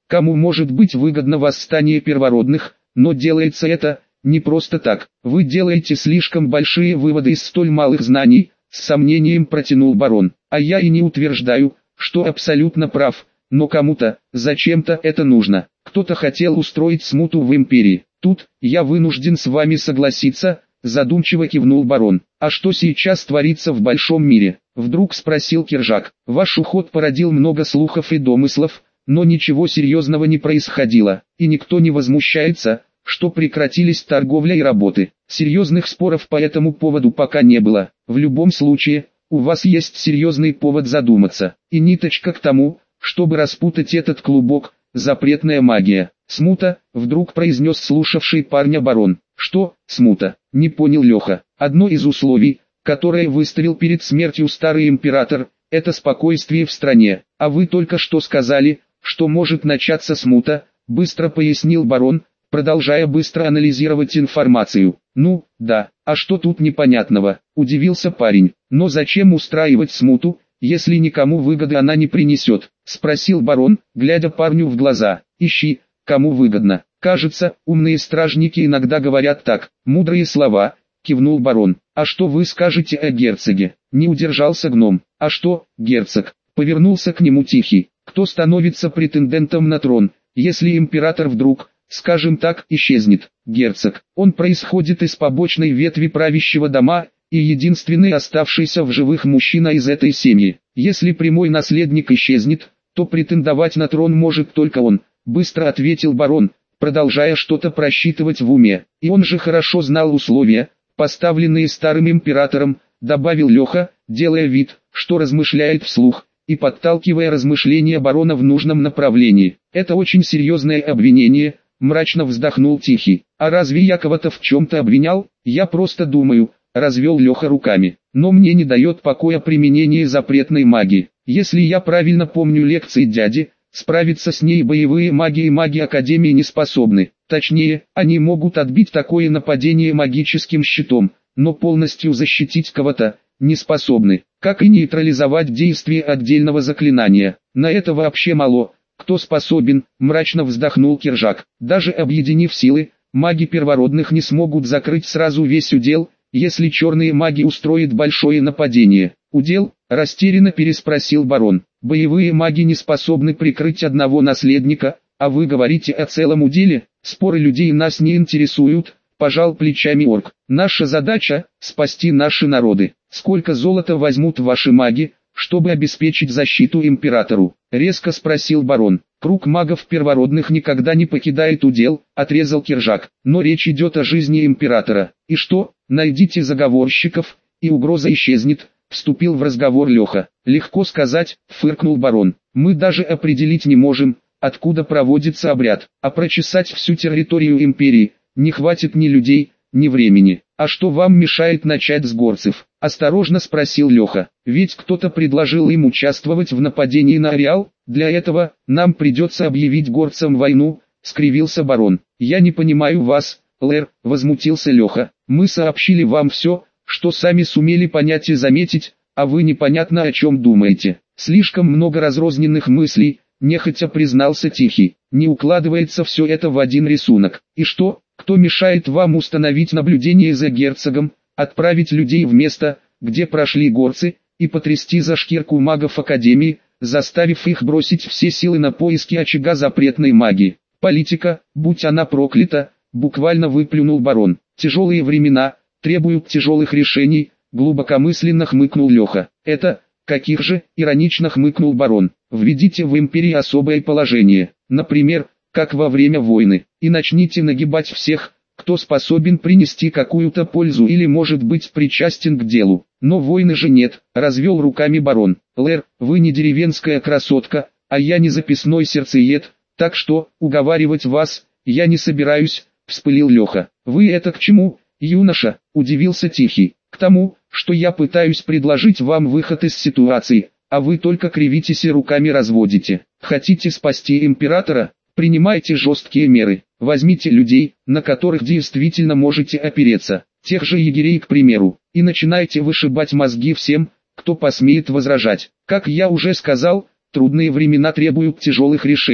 Кому может быть выгодно восстание первородных, но делается это не просто так. Вы делаете слишком большие выводы из столь малых знаний, с сомнением протянул барон. А я и не утверждаю, что абсолютно прав, но кому-то, зачем-то это нужно. Кто-то хотел устроить смуту в империи. Тут, я вынужден с вами согласиться, задумчиво кивнул барон. А что сейчас творится в большом мире? Вдруг спросил Киржак. Ваш уход породил много слухов и домыслов, но ничего серьезного не происходило, и никто не возмущается, что прекратились торговля и работы. Серьезных споров по этому поводу пока не было. В любом случае, у вас есть серьезный повод задуматься, и ниточка к тому, чтобы распутать этот клубок, запретная магия. Смута, вдруг произнес слушавший парня барон. Что, смута? Не понял Леха. Одно из условий, которое выставил перед смертью старый император, это спокойствие в стране. А вы только что сказали, что может начаться смута, быстро пояснил барон, продолжая быстро анализировать информацию. Ну, да, а что тут непонятного, удивился парень. Но зачем устраивать смуту, если никому выгоды она не принесет? Спросил барон, глядя парню в глаза. Ищи, кому выгодно. Кажется, умные стражники иногда говорят так. Мудрые слова, кивнул барон. А что вы скажете о герцоге? Не удержался гном. А что, герцог? Повернулся к нему Тихий. Кто становится претендентом на трон, если император вдруг, скажем так, исчезнет? Герцог. Он происходит из побочной ветви правящего дома, и единственный оставшийся в живых мужчина из этой семьи. Если прямой наследник исчезнет, то претендовать на трон может только он, быстро ответил барон, продолжая что-то просчитывать в уме. И он же хорошо знал условия, поставленные старым императором, добавил Леха, делая вид, что размышляет вслух, и подталкивая размышления барона в нужном направлении. Это очень серьезное обвинение, мрачно вздохнул Тихий. А разве я кого-то в чем-то обвинял? Я просто думаю, развел Леха руками. Но мне не дает покоя применение запретной магии. Если я правильно помню лекции дяди, справиться с ней боевые маги и маги Академии не способны. Точнее, они могут отбить такое нападение магическим щитом, но полностью защитить кого-то не способны, как и нейтрализовать действие отдельного заклинания. На это вообще мало. Кто способен, мрачно вздохнул Киржак. Даже объединив силы, маги первородных не смогут закрыть сразу весь удел, если черные маги устроят большое нападение. Удел? Растерянно переспросил барон. Боевые маги не способны прикрыть одного наследника, а вы говорите о целом уделе? Споры людей нас не интересуют, пожал плечами орк. Наша задача – спасти наши народы. Сколько золота возьмут ваши маги, чтобы обеспечить защиту императору? Резко спросил барон. Круг магов первородных никогда не покидает удел, отрезал Киржак. Но речь идет о жизни императора. И что, найдите заговорщиков, и угроза исчезнет, вступил в разговор Леха. Легко сказать, фыркнул барон. Мы даже определить не можем, откуда проводится обряд, а прочесать всю территорию империи не хватит ни людей, ни времени. А что вам мешает начать с горцев? Осторожно спросил Леха. Ведь кто-то предложил им участвовать в нападении на ареал. Для этого нам придется объявить горцам войну, скривился барон. Я не понимаю вас, Лэр, возмутился Леха. Мы сообщили вам все, что сами сумели понять и заметить, а вы непонятно о чем думаете. Слишком много разрозненных мыслей, нехотя признался Тихий. Не укладывается все это в один рисунок. И что, кто мешает вам установить наблюдение за герцогом, отправить людей в место, где прошли горцы, и потрясти за шкирку магов Академии, заставив их бросить все силы на поиски очага запретной магии? Политика, будь она проклята, буквально выплюнул барон. Тяжелые времена требуют тяжелых решений, глубокомысленно хмыкнул Леха. Это, каких же, иронично хмыкнул барон. Введите в империи особое положение, например, как во время войны, и начните нагибать всех, кто способен принести какую-то пользу или может быть причастен к делу. Но войны же нет, развел руками барон. Лэр, вы не деревенская красотка, а я не записной сердцеед, так что, уговаривать вас, я не собираюсь, вспылил Леха. Вы это к чему, юноша, удивился Тихий. К тому, что я пытаюсь предложить вам выход из ситуации, а вы только кривитесь и руками разводите. Хотите спасти императора? Принимайте жесткие меры. Возьмите людей, на которых действительно можете опереться, тех же егерей, к примеру, и начинайте вышибать мозги всем, кто посмеет возражать. Как я уже сказал, трудные времена требуют тяжелых решений.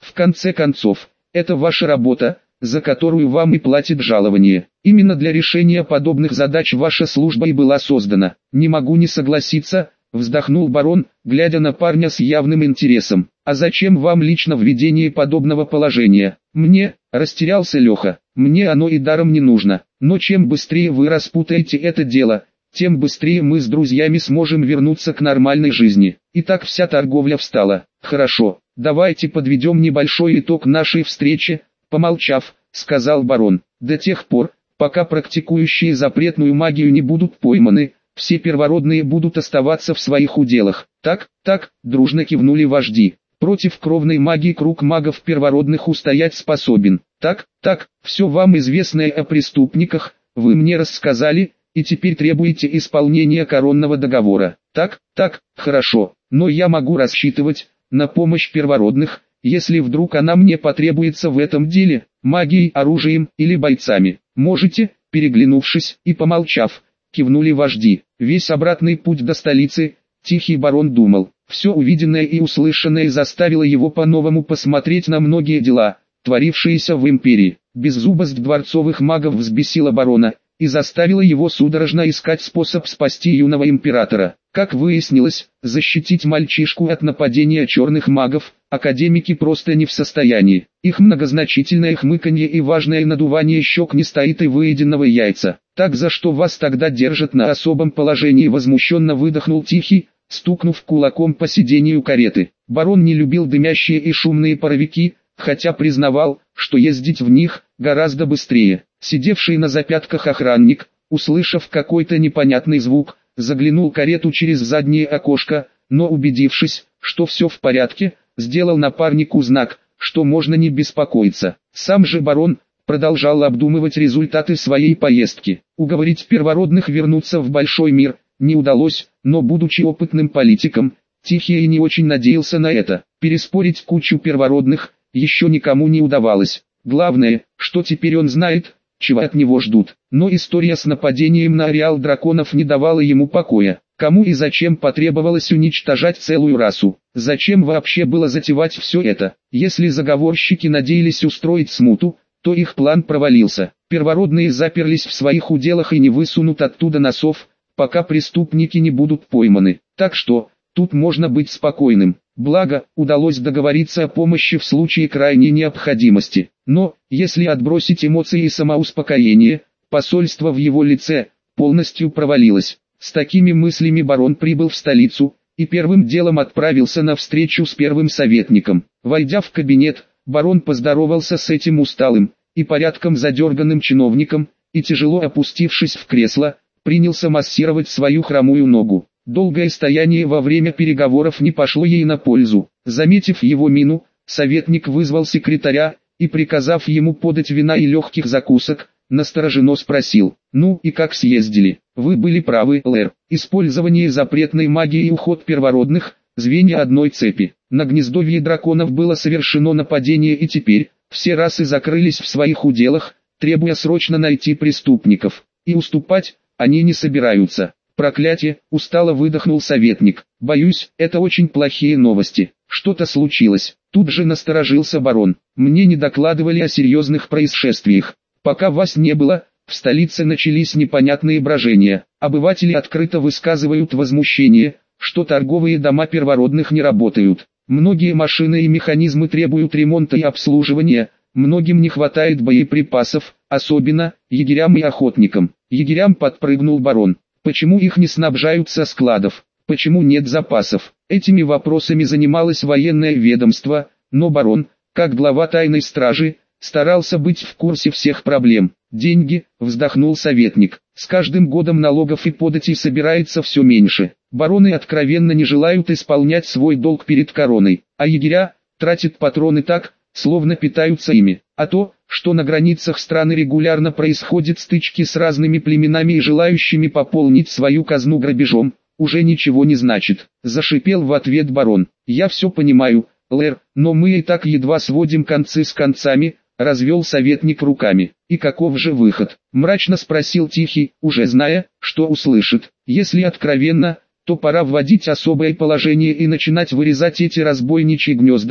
В конце концов, это ваша работа, за которую вам и платят жалование. Именно для решения подобных задач ваша служба и была создана. Не могу не согласиться, вздохнул барон, глядя на парня с явным интересом. А зачем вам лично введение подобного положения? Мне, растерялся Леха, мне оно и даром не нужно. Но чем быстрее вы распутаете это дело, тем быстрее мы с друзьями сможем вернуться к нормальной жизни. И так вся торговля встала. Хорошо, давайте подведем небольшой итог нашей встречи, помолчав, сказал барон. До тех пор, пока практикующие запретную магию не будут пойманы, все первородные будут оставаться в своих уделах. Так, так, дружно кивнули вожди. Против кровной магии круг магов первородных устоять способен. Так, так, все вам известное о преступниках, вы мне рассказали, и теперь требуете исполнения коронного договора. Так, так, хорошо, но я могу рассчитывать на помощь первородных, если вдруг она мне потребуется в этом деле, магией, оружием или бойцами. Можете, переглянувшись и помолчав, кивнули вожди. Весь обратный путь до столицы, тихий барон думал. Все увиденное и услышанное заставило его по-новому посмотреть на многие дела, творившиеся в империи. Беззубость дворцовых магов взбесила барона и заставила его судорожно искать способ спасти юного императора. Как выяснилось, защитить мальчишку от нападения черных магов академики просто не в состоянии. Их многозначительное хмыканье и важное надувание щек не стоит и выеденного яйца. Так за что вас тогда держат на особом положении, возмущенно выдохнул Тихий, стукнув кулаком по сиденью кареты. Барон не любил дымящие и шумные паровики, хотя признавал, что ездить в них гораздо быстрее. Сидевший на запятках охранник, услышав какой-то непонятный звук, заглянул в карету через заднее окошко, но убедившись, что все в порядке, сделал напарнику знак, что можно не беспокоиться. Сам же барон продолжал обдумывать результаты своей поездки. Уговорить первородных вернуться в большой мир не удалось, но будучи опытным политиком, Тихий и не очень надеялся на это. Переспорить кучу первородных еще никому не удавалось. Главное, что теперь он знает, чего от него ждут. Но история с нападением на ареал драконов не давала ему покоя. Кому и зачем потребовалось уничтожать целую расу? Зачем вообще было затевать все это? Если заговорщики надеялись устроить смуту, то их план провалился. Первородные заперлись в своих уделах и не высунут оттуда носов, пока преступники не будут пойманы. Так что, тут можно быть спокойным. Благо, удалось договориться о помощи в случае крайней необходимости. Но, если отбросить эмоции и самоуспокоение, посольство в его лице полностью провалилось. С такими мыслями барон прибыл в столицу и первым делом отправился на встречу с первым советником. Войдя в кабинет, барон поздоровался с этим усталым и порядком задерганным чиновником, и тяжело опустившись в кресло, принялся массировать свою хромую ногу. Долгое стояние во время переговоров не пошло ей на пользу. Заметив его мину, советник вызвал секретаря и, приказав ему подать вина и легких закусок, настороженно спросил: «Ну и как съездили?» «Вы были правы, Лэр. Использование запретной магии и уход первородных – звенья одной цепи. На гнездовье драконов было совершено нападение, и теперь все расы закрылись в своих уделах, требуя срочно найти преступников. И уступать они не собираются». «Проклятие!» – устало выдохнул советник. «Боюсь, это очень плохие новости. Что-то случилось?» Тут же насторожился барон. «Мне не докладывали о серьезных происшествиях. Пока вас не было, в столице начались непонятные брожения. Обыватели открыто высказывают возмущение, что торговые дома первородных не работают. Многие машины и механизмы требуют ремонта и обслуживания, многим не хватает боеприпасов, особенно егерям и охотникам». Егерям подпрыгнул барон. «Почему их не снабжают со складов? Почему нет запасов?» Этими вопросами занималось военное ведомство, но барон, как глава тайной стражи, старался быть в курсе всех проблем. «Деньги», — вздохнул советник, — «с каждым годом налогов и податей собирается все меньше. Бароны откровенно не желают исполнять свой долг перед короной, а егеря тратят патроны так, словно питаются ими. А то, что на границах страны регулярно происходят стычки с разными племенами и желающими пополнить свою казну грабежом, уже ничего не значит», — зашипел в ответ барон. «Я все понимаю, Лэр, но мы и так едва сводим концы с концами», — развел советник руками. «И каков же выход?» — мрачно спросил Тихий, уже зная, что услышит. «Если откровенно, то пора вводить особое положение и начинать вырезать эти разбойничьи гнезда,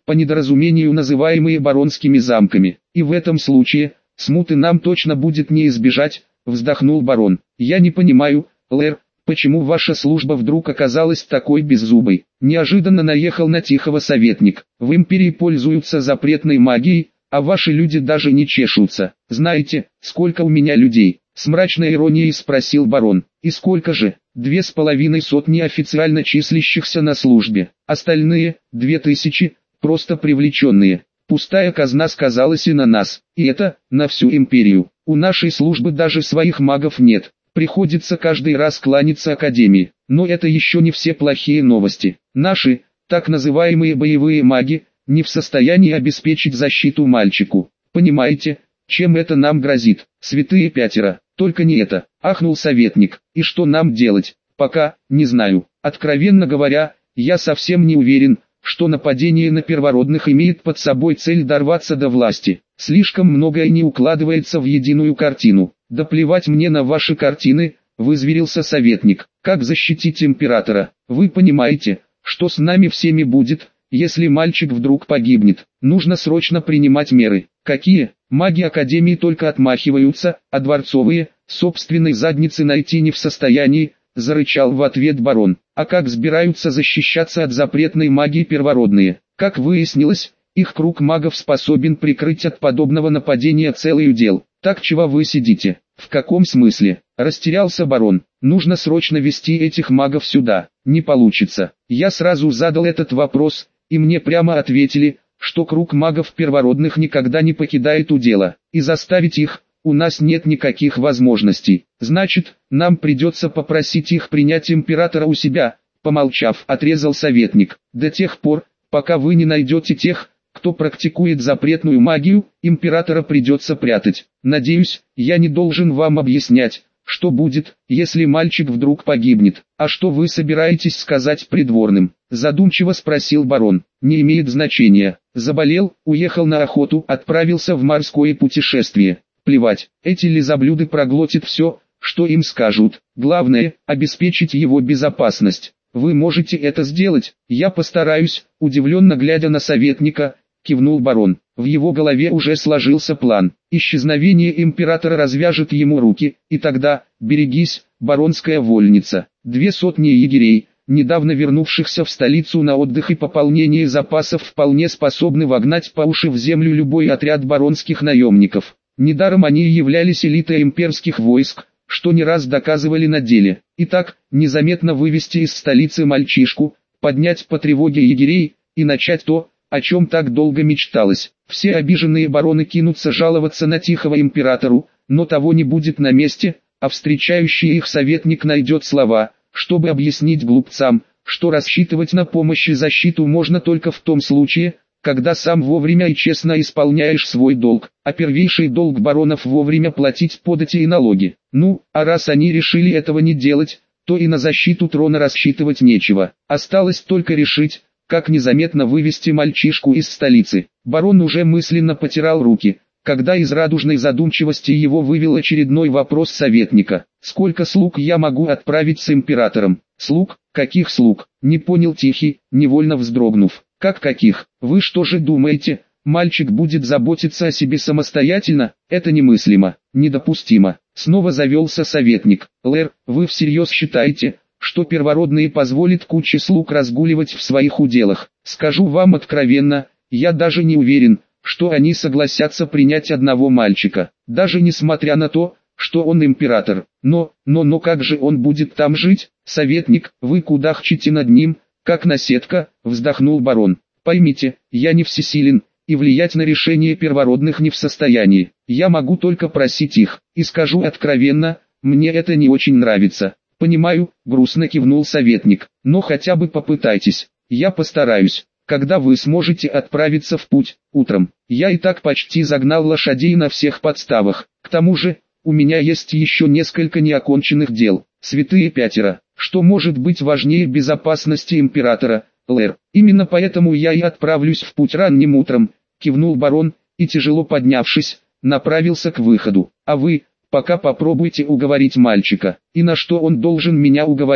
по недоразумению называемые баронскими замками. И в этом случае, смуты нам точно будет не избежать, вздохнул барон. Я не понимаю, Лэр, почему ваша служба вдруг оказалась такой беззубой? Неожиданно наехал на Тихого советник. В империи пользуются запретной магией, а ваши люди даже не чешутся. Знаете, сколько у меня людей? С мрачной иронией спросил барон. И сколько же? Две с половиной сотни официально числящихся на службе. Остальные, две тысячи, просто привлеченные. Пустая казна сказалась и на нас. И это, на всю империю. У нашей службы даже своих магов нет. Приходится каждый раз кланяться академии. Но это еще не все плохие новости. Наши, так называемые боевые маги, не в состоянии обеспечить защиту мальчику. Понимаете, чем это нам грозит? Святые пятеро, только не это, ахнул советник. И что нам делать? Пока, не знаю. Откровенно говоря, я совсем не уверен, что нападение на первородных имеет под собой цель дорваться до власти. Слишком многое не укладывается в единую картину. Да плевать мне на ваши картины, вызверился советник. Как защитить императора? Вы понимаете, что с нами всеми будет, если мальчик вдруг погибнет? Нужно срочно принимать меры. Какие? Маги Академии только отмахиваются, а дворцовые, собственной задницы найти не в состоянии, зарычал в ответ барон. А как собираются защищаться от запретной магии первородные? Как выяснилось, их круг магов способен прикрыть от подобного нападения целый удел. Так чего вы сидите? В каком смысле? Растерялся барон. Нужно срочно вести этих магов сюда. Не получится. Я сразу задал этот вопрос, и мне прямо ответили, что круг магов первородных никогда не покидает удела, и заставить их у нас нет никаких возможностей. Значит, нам придется попросить их принять императора у себя, помолчав, отрезал советник. До тех пор, пока вы не найдете тех, кто практикует запретную магию, императора придется прятать. Надеюсь, я не должен вам объяснять, что будет, если мальчик вдруг погибнет. А что вы собираетесь сказать придворным? Задумчиво спросил барон. Не имеет значения. Заболел, уехал на охоту, отправился в морское путешествие. Плевать, эти лизоблюды проглотят все, что им скажут. Главное, обеспечить его безопасность. Вы можете это сделать? Я постараюсь, удивленно глядя на советника, кивнул барон. В его голове уже сложился план. Исчезновение императора развяжет ему руки, и тогда, берегись, баронская вольница. Две сотни егерей, недавно вернувшихся в столицу на отдых и пополнение запасов, вполне способны вогнать по уши в землю любой отряд баронских наемников. Недаром они являлись элитой имперских войск, что не раз доказывали на деле. Итак, незаметно вывести из столицы мальчишку, поднять по тревоге егерей, и начать то, о чем так долго мечталось. Все обиженные бароны кинутся жаловаться на Тихого императору, но того не будет на месте, а встречающий их советник найдет слова, чтобы объяснить глупцам, что рассчитывать на помощь и защиту можно только в том случае, когда сам вовремя и честно исполняешь свой долг, а первейший долг баронов вовремя платить подати и налоги. Ну, а раз они решили этого не делать, то и на защиту трона рассчитывать нечего. Осталось только решить, как незаметно вывести мальчишку из столицы. Барон уже мысленно потирал руки, когда из радужной задумчивости его вывел очередной вопрос советника. «Сколько слуг я могу отправить с императором?» «Слуг? Каких слуг?» Не понял Тихий, невольно вздрогнув. «Как каких? Вы что же думаете, мальчик будет заботиться о себе самостоятельно? Это немыслимо, недопустимо». Снова завелся советник. «Лэр, вы всерьез считаете, что первородные позволят куче слуг разгуливать в своих уделах? Скажу вам откровенно, я даже не уверен, что они согласятся принять одного мальчика, даже несмотря на то, что он император. Но, но, но как же он будет там жить? Советник, вы кудахчете над ним, как наседка», вздохнул барон. «Поймите, я не всесилен, и влиять на решение первородных не в состоянии. Я могу только просить их, и скажу откровенно, мне это не очень нравится». «Понимаю», грустно кивнул советник, «но хотя бы попытайтесь, я постараюсь». «Когда вы сможете отправиться в путь?» «Утром. Я и так почти загнал лошадей на всех подставах. К тому же, у меня есть еще несколько неоконченных дел. Святые пятеро. Что может быть важнее безопасности императора, Лэр? Именно поэтому я и отправлюсь в путь ранним утром», кивнул барон, и тяжело поднявшись, направился к выходу. «А вы, пока попробуйте уговорить мальчика. И на что он должен меня уговорить?»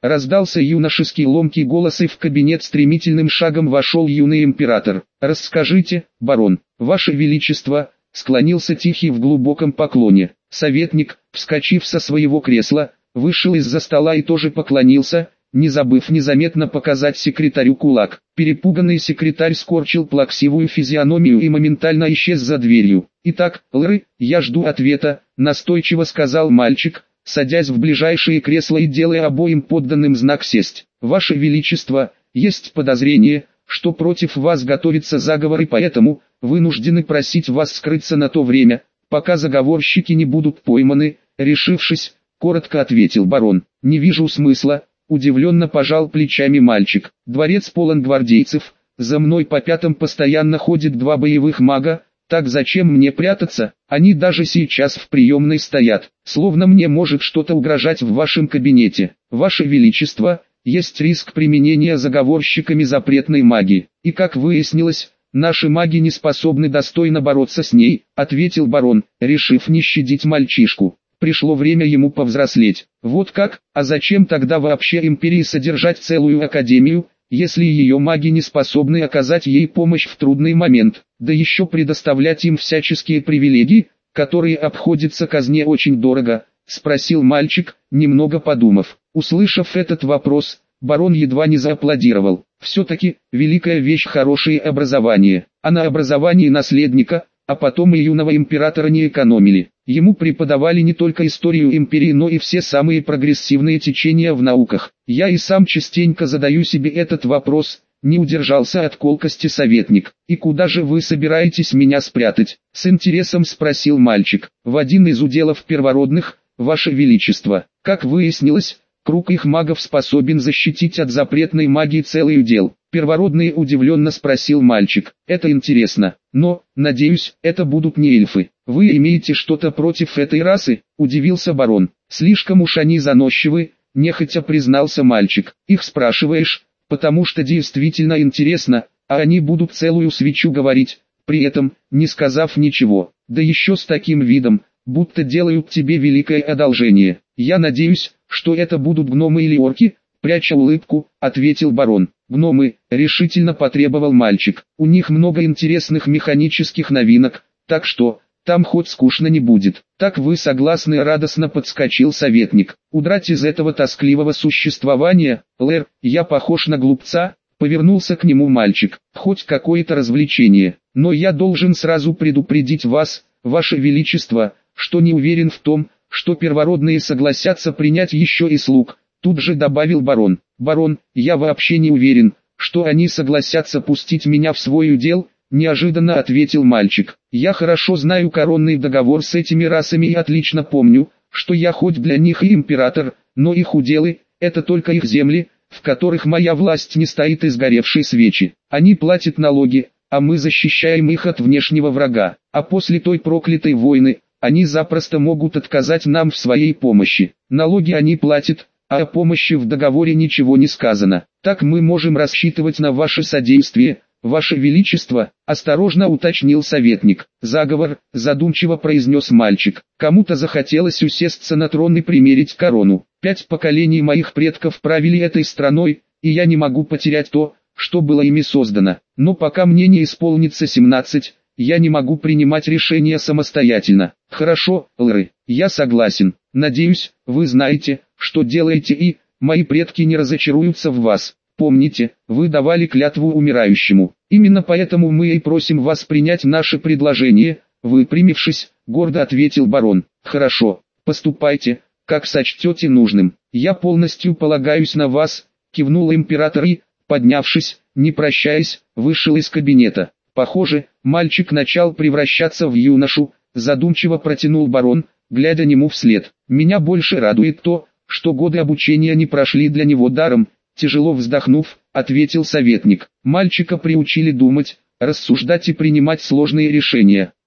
Раздался юношеский ломкий голос, и в кабинет стремительным шагом вошел юный император. «Расскажите, барон, ваше величество», — склонился тихий в глубоком поклоне. Советник, вскочив со своего кресла, вышел из-за стола и тоже поклонился, не забыв незаметно показать секретарю кулак. Перепуганный секретарь скорчил плаксивую физиономию и моментально исчез за дверью. «Итак, Лры, я жду ответа», — настойчиво сказал мальчик, садясь в ближайшее кресло и делая обоим подданным знак сесть. «Ваше Величество, есть подозрение, что против вас готовится заговор, и поэтому вынуждены просить вас скрыться на то время, пока заговорщики не будут пойманы», — решившись, коротко ответил барон. «Не вижу смысла», — удивленно пожал плечами мальчик. «Дворец полон гвардейцев, за мной по пятам постоянно ходит два боевых мага, так зачем мне прятаться? Они даже сейчас в приемной стоят, словно мне может что-то угрожать в вашем кабинете. Ваше Величество, есть риск применения заговорщиками запретной магии, и, как выяснилось, наши маги не способны достойно бороться с ней», — ответил барон, решив не щадить мальчишку. Пришло время ему повзрослеть. «Вот как? А зачем тогда вообще империи содержать целую академию, если ее маги не способны оказать ей помощь в трудный момент, да еще предоставлять им всяческие привилегии, которые обходятся казне очень дорого?» — спросил мальчик, немного подумав. Услышав этот вопрос, барон едва не зааплодировал. Все-таки, великая вещь хорошее образование, а на образовании наследника, а потом и юного императора не экономили. Ему преподавали не только историю империи, но и все самые прогрессивные течения в науках. Я и сам частенько задаю себе этот вопрос, не удержался от колкости советник. «И куда же вы собираетесь меня спрятать?» — с интересом спросил мальчик. «В один из уделов первородных, ваше величество. Как выяснилось, круг их магов способен защитить от запретной магии целый удел». «Первородные?» — удивленно спросил мальчик. «Это интересно, но, надеюсь, это будут не эльфы. Вы имеете что-то против этой расы?» — удивился барон. «Слишком уж они заносчивы», — нехотя признался мальчик. «Их спрашиваешь, потому что действительно интересно, а они будут целую свечу говорить, при этом, не сказав ничего, да еще с таким видом, будто делают тебе великое одолжение. Я надеюсь, что это будут гномы или орки?» Пряча улыбку, ответил барон. «Гномы», — решительно потребовал мальчик. «У них много интересных механических новинок, так что, там хоть скучно не будет». «Так вы согласны?» — радостно подскочил советник. «Удрать из этого тоскливого существования, Лэр, я похож на глупца?» — повернулся к нему мальчик. «Хоть какое-то развлечение, но я должен сразу предупредить вас, ваше величество, что не уверен в том, что первородные согласятся принять еще и слуг». Тут же добавил барон. «Барон, я вообще не уверен, что они согласятся пустить меня в свой удел», — неожиданно ответил мальчик. «Я хорошо знаю коронный договор с этими расами и отлично помню, что я хоть для них и император, но их уделы — это только их земли, в которых моя власть не стоит из сгоревшей свечи. Они платят налоги, а мы защищаем их от внешнего врага, а после той проклятой войны, они запросто могут отказать нам в своей помощи. Налоги они платят, а о помощи в договоре ничего не сказано. Так мы можем рассчитывать на ваше содействие, ваше величество», — осторожно уточнил советник. «Заговор», — задумчиво произнес мальчик. «Кому-то захотелось усесться на трон и примерить корону. Пять поколений моих предков правили этой страной, и я не могу потерять то, что было ими создано. Но пока мне не исполнится семнадцать, я не могу принимать решения самостоятельно». «Хорошо, Лры, я согласен. Надеюсь, вы знаете, что делаете, и мои предки не разочаруются в вас. Помните, вы давали клятву умирающему. Именно поэтому мы и просим вас принять наше предложение», — выпрямившись, гордо ответил барон. «Хорошо, поступайте, как сочтете нужным. Я полностью полагаюсь на вас», — кивнул император и, поднявшись, не прощаясь, вышел из кабинета. «Похоже, мальчик начал превращаться в юношу», — задумчиво протянул барон, глядя нему вслед. «Меня больше радует то, что годы обучения не прошли для него даром», — тяжело вздохнув, ответил советник. «Мальчика приучили думать, рассуждать и принимать сложные решения.